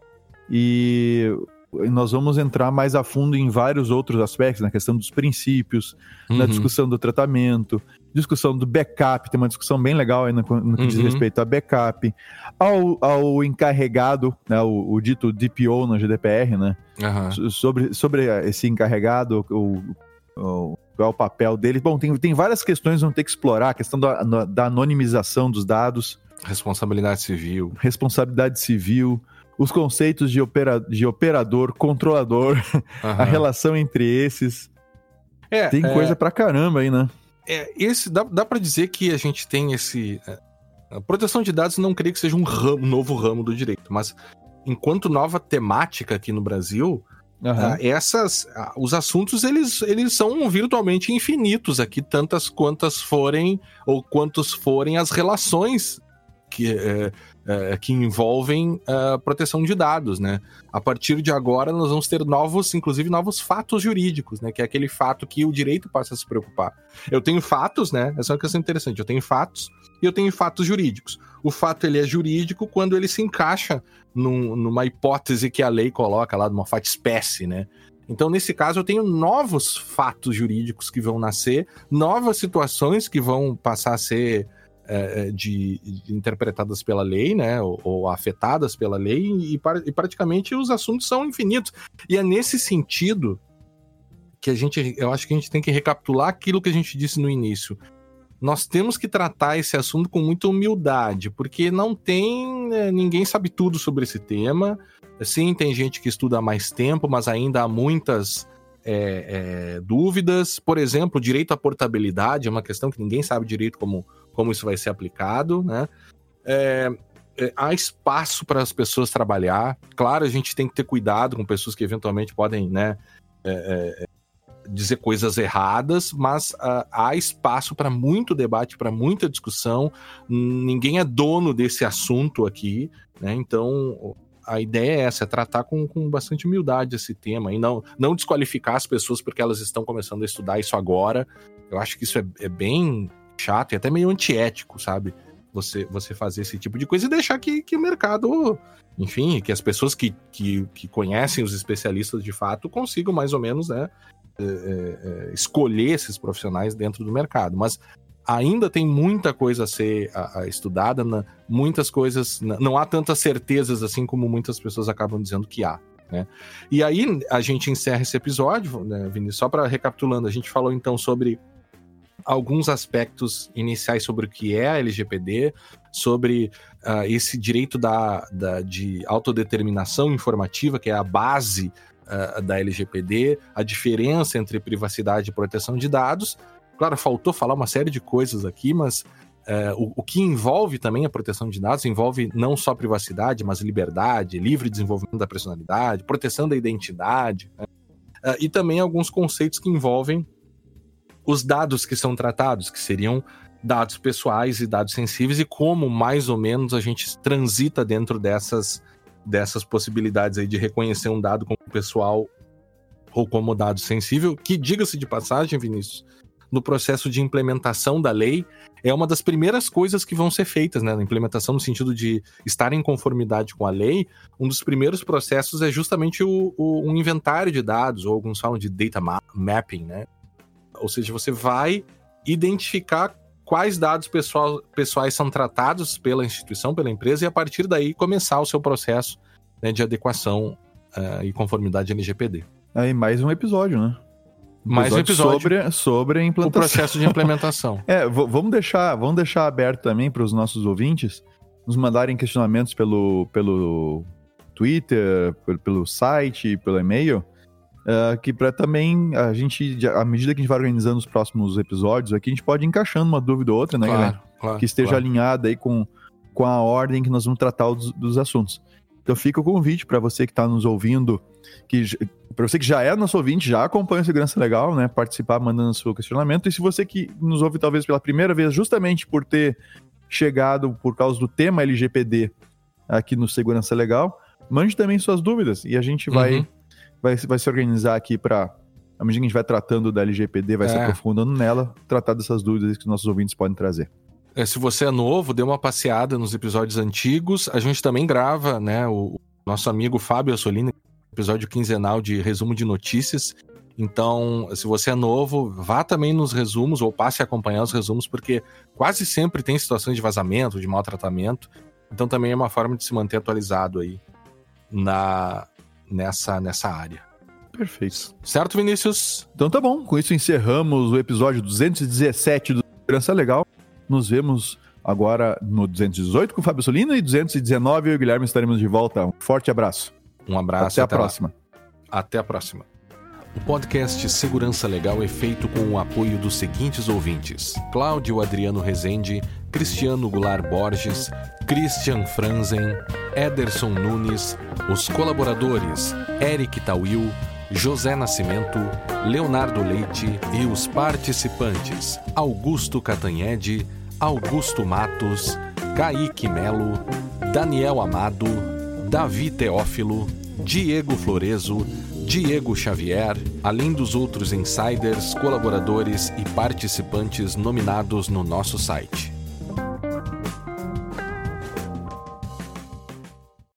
E nós vamos entrar mais a fundo em vários outros aspectos, na questão dos princípios, na discussão do tratamento, discussão do backup, tem uma discussão bem legal aí no que diz respeito a backup, ao encarregado, né, o dito DPO na GDPR, né, sobre esse encarregado, qual é o papel dele. Bom, tem várias questões que vão ter que explorar, a questão da anonimização dos dados. Responsabilidade civil, os conceitos de operador, controlador, a relação entre esses. Tem coisa pra caramba aí, né? Dá pra dizer que a gente tem esse... A proteção de dados não creio que seja um novo ramo do direito, mas enquanto nova temática aqui no Brasil, os assuntos eles são virtualmente infinitos aqui, tantas quantas forem, ou quantos forem as relações que envolvem proteção de dados, né? A partir de agora nós vamos ter inclusive novos fatos jurídicos, né? Que é aquele fato que o direito passa a se preocupar. Eu tenho fatos, né? Essa é uma questão interessante. Eu tenho fatos e eu tenho fatos jurídicos. O fato ele é jurídico quando ele se encaixa numa hipótese que a lei coloca lá, numa fato-espécie, né? Então, nesse caso, eu tenho novos fatos jurídicos que vão nascer, novas situações que vão passar a ser interpretadas pela lei, né, ou afetadas pela lei, e praticamente os assuntos são infinitos. E é nesse sentido que eu acho que a gente tem que recapitular aquilo que a gente disse no início. Nós temos que tratar esse assunto com muita humildade, porque ninguém sabe tudo sobre esse tema. Sim, tem gente que estuda há mais tempo, mas ainda há muitas dúvidas. Por exemplo, o direito à portabilidade é uma questão que ninguém sabe direito como isso vai ser aplicado, né? Há espaço para as pessoas trabalhar. Claro, a gente tem que ter cuidado com pessoas que eventualmente podem, né, dizer coisas erradas, mas há espaço para muito debate, para muita discussão. Ninguém é dono desse assunto aqui, né? Então, a ideia é essa, tratar com bastante humildade esse tema e não desqualificar as pessoas porque elas estão começando a estudar isso agora. Eu acho que isso é bem chato e até meio antiético, sabe? Você fazer esse tipo de coisa e deixar que o mercado, enfim, que as pessoas que conhecem os especialistas de fato consigam mais ou menos, né, escolher esses profissionais dentro do mercado. Mas ainda tem muita coisa a ser estudada, muitas coisas, não há tantas certezas assim como muitas pessoas acabam dizendo que há, né? E aí a gente encerra esse episódio, né, Vinícius? Só para recapitulando, a gente falou então sobre alguns aspectos iniciais sobre o que é a LGPD, sobre esse direito de autodeterminação informativa, que é a base da LGPD, a diferença entre privacidade e proteção de dados. Claro, faltou falar uma série de coisas aqui, mas o que envolve também a proteção de dados envolve não só privacidade, mas liberdade, livre desenvolvimento da personalidade, proteção da identidade, né? E também alguns conceitos que envolvem os dados que são tratados, que seriam dados pessoais e dados sensíveis, e como mais ou menos a gente transita dentro dessas possibilidades aí de reconhecer um dado como pessoal ou como dado sensível, que, diga-se de passagem, Vinícius, no processo de implementação da lei, é uma das primeiras coisas que vão ser feitas, né? Na implementação no sentido de estar em conformidade com a lei, um dos primeiros processos é justamente um inventário de dados, ou alguns falam de data mapping, né? Ou seja, você vai identificar quais dados pessoais são tratados pela instituição, pela empresa, e a partir daí começar o seu processo, né, de adequação e conformidade LGPD. Aí mais um episódio, né? Mais um episódio sobre a implantação. O processo de implementação. Vamos deixar aberto também para os nossos ouvintes nos mandarem questionamentos pelo Twitter, pelo site, pelo e-mail, que para também a gente, à medida que a gente vai organizando os próximos episódios aqui, a gente pode ir encaixando uma dúvida ou outra, né, claro, galera? Claro, que esteja alinhada aí com a ordem que nós vamos tratar dos assuntos. Então fica o convite para você que está nos ouvindo, para você que já é nosso ouvinte, já acompanha o Segurança Legal, né? Participar mandando seu questionamento. E se você que nos ouve talvez pela primeira vez, justamente por ter chegado por causa do tema LGPD aqui no Segurança Legal, mande também suas dúvidas e a gente vai se organizar aqui para, à medida que a gente vai tratando da LGPD, vai se aprofundando nela, tratar dessas dúvidas que os nossos ouvintes podem trazer. Se você é novo, dê uma passeada nos episódios antigos. A gente também grava, né, o nosso amigo Fábio Assolini, episódio quinzenal de resumo de notícias. Então, se você é novo, vá também nos resumos ou passe a acompanhar os resumos, porque quase sempre tem situações de vazamento, de maltratamento. Então também é uma forma de se manter atualizado aí nessa área. Perfeito. Certo, Vinícius? Então tá bom. Com isso encerramos o episódio 217 do Segurança Legal. Nos vemos agora no 218 com o Fábio Assolini e 219 eu e o Guilherme estaremos de volta. Um forte abraço. Um abraço. Até a próxima. Até a próxima. O podcast Segurança Legal é feito com o apoio dos seguintes ouvintes: Cláudio Adriano Rezende, Cristiano Goulart Borges, Christian Franzen, Ederson Nunes, os colaboradores Eric Tawil, José Nascimento, Leonardo Leite e os participantes Augusto Catanhede, Augusto Matos, Kaique Melo, Daniel Amado, Davi Teófilo, Diego Florezo, Diego Xavier, além dos outros insiders, colaboradores e participantes nominados no nosso site.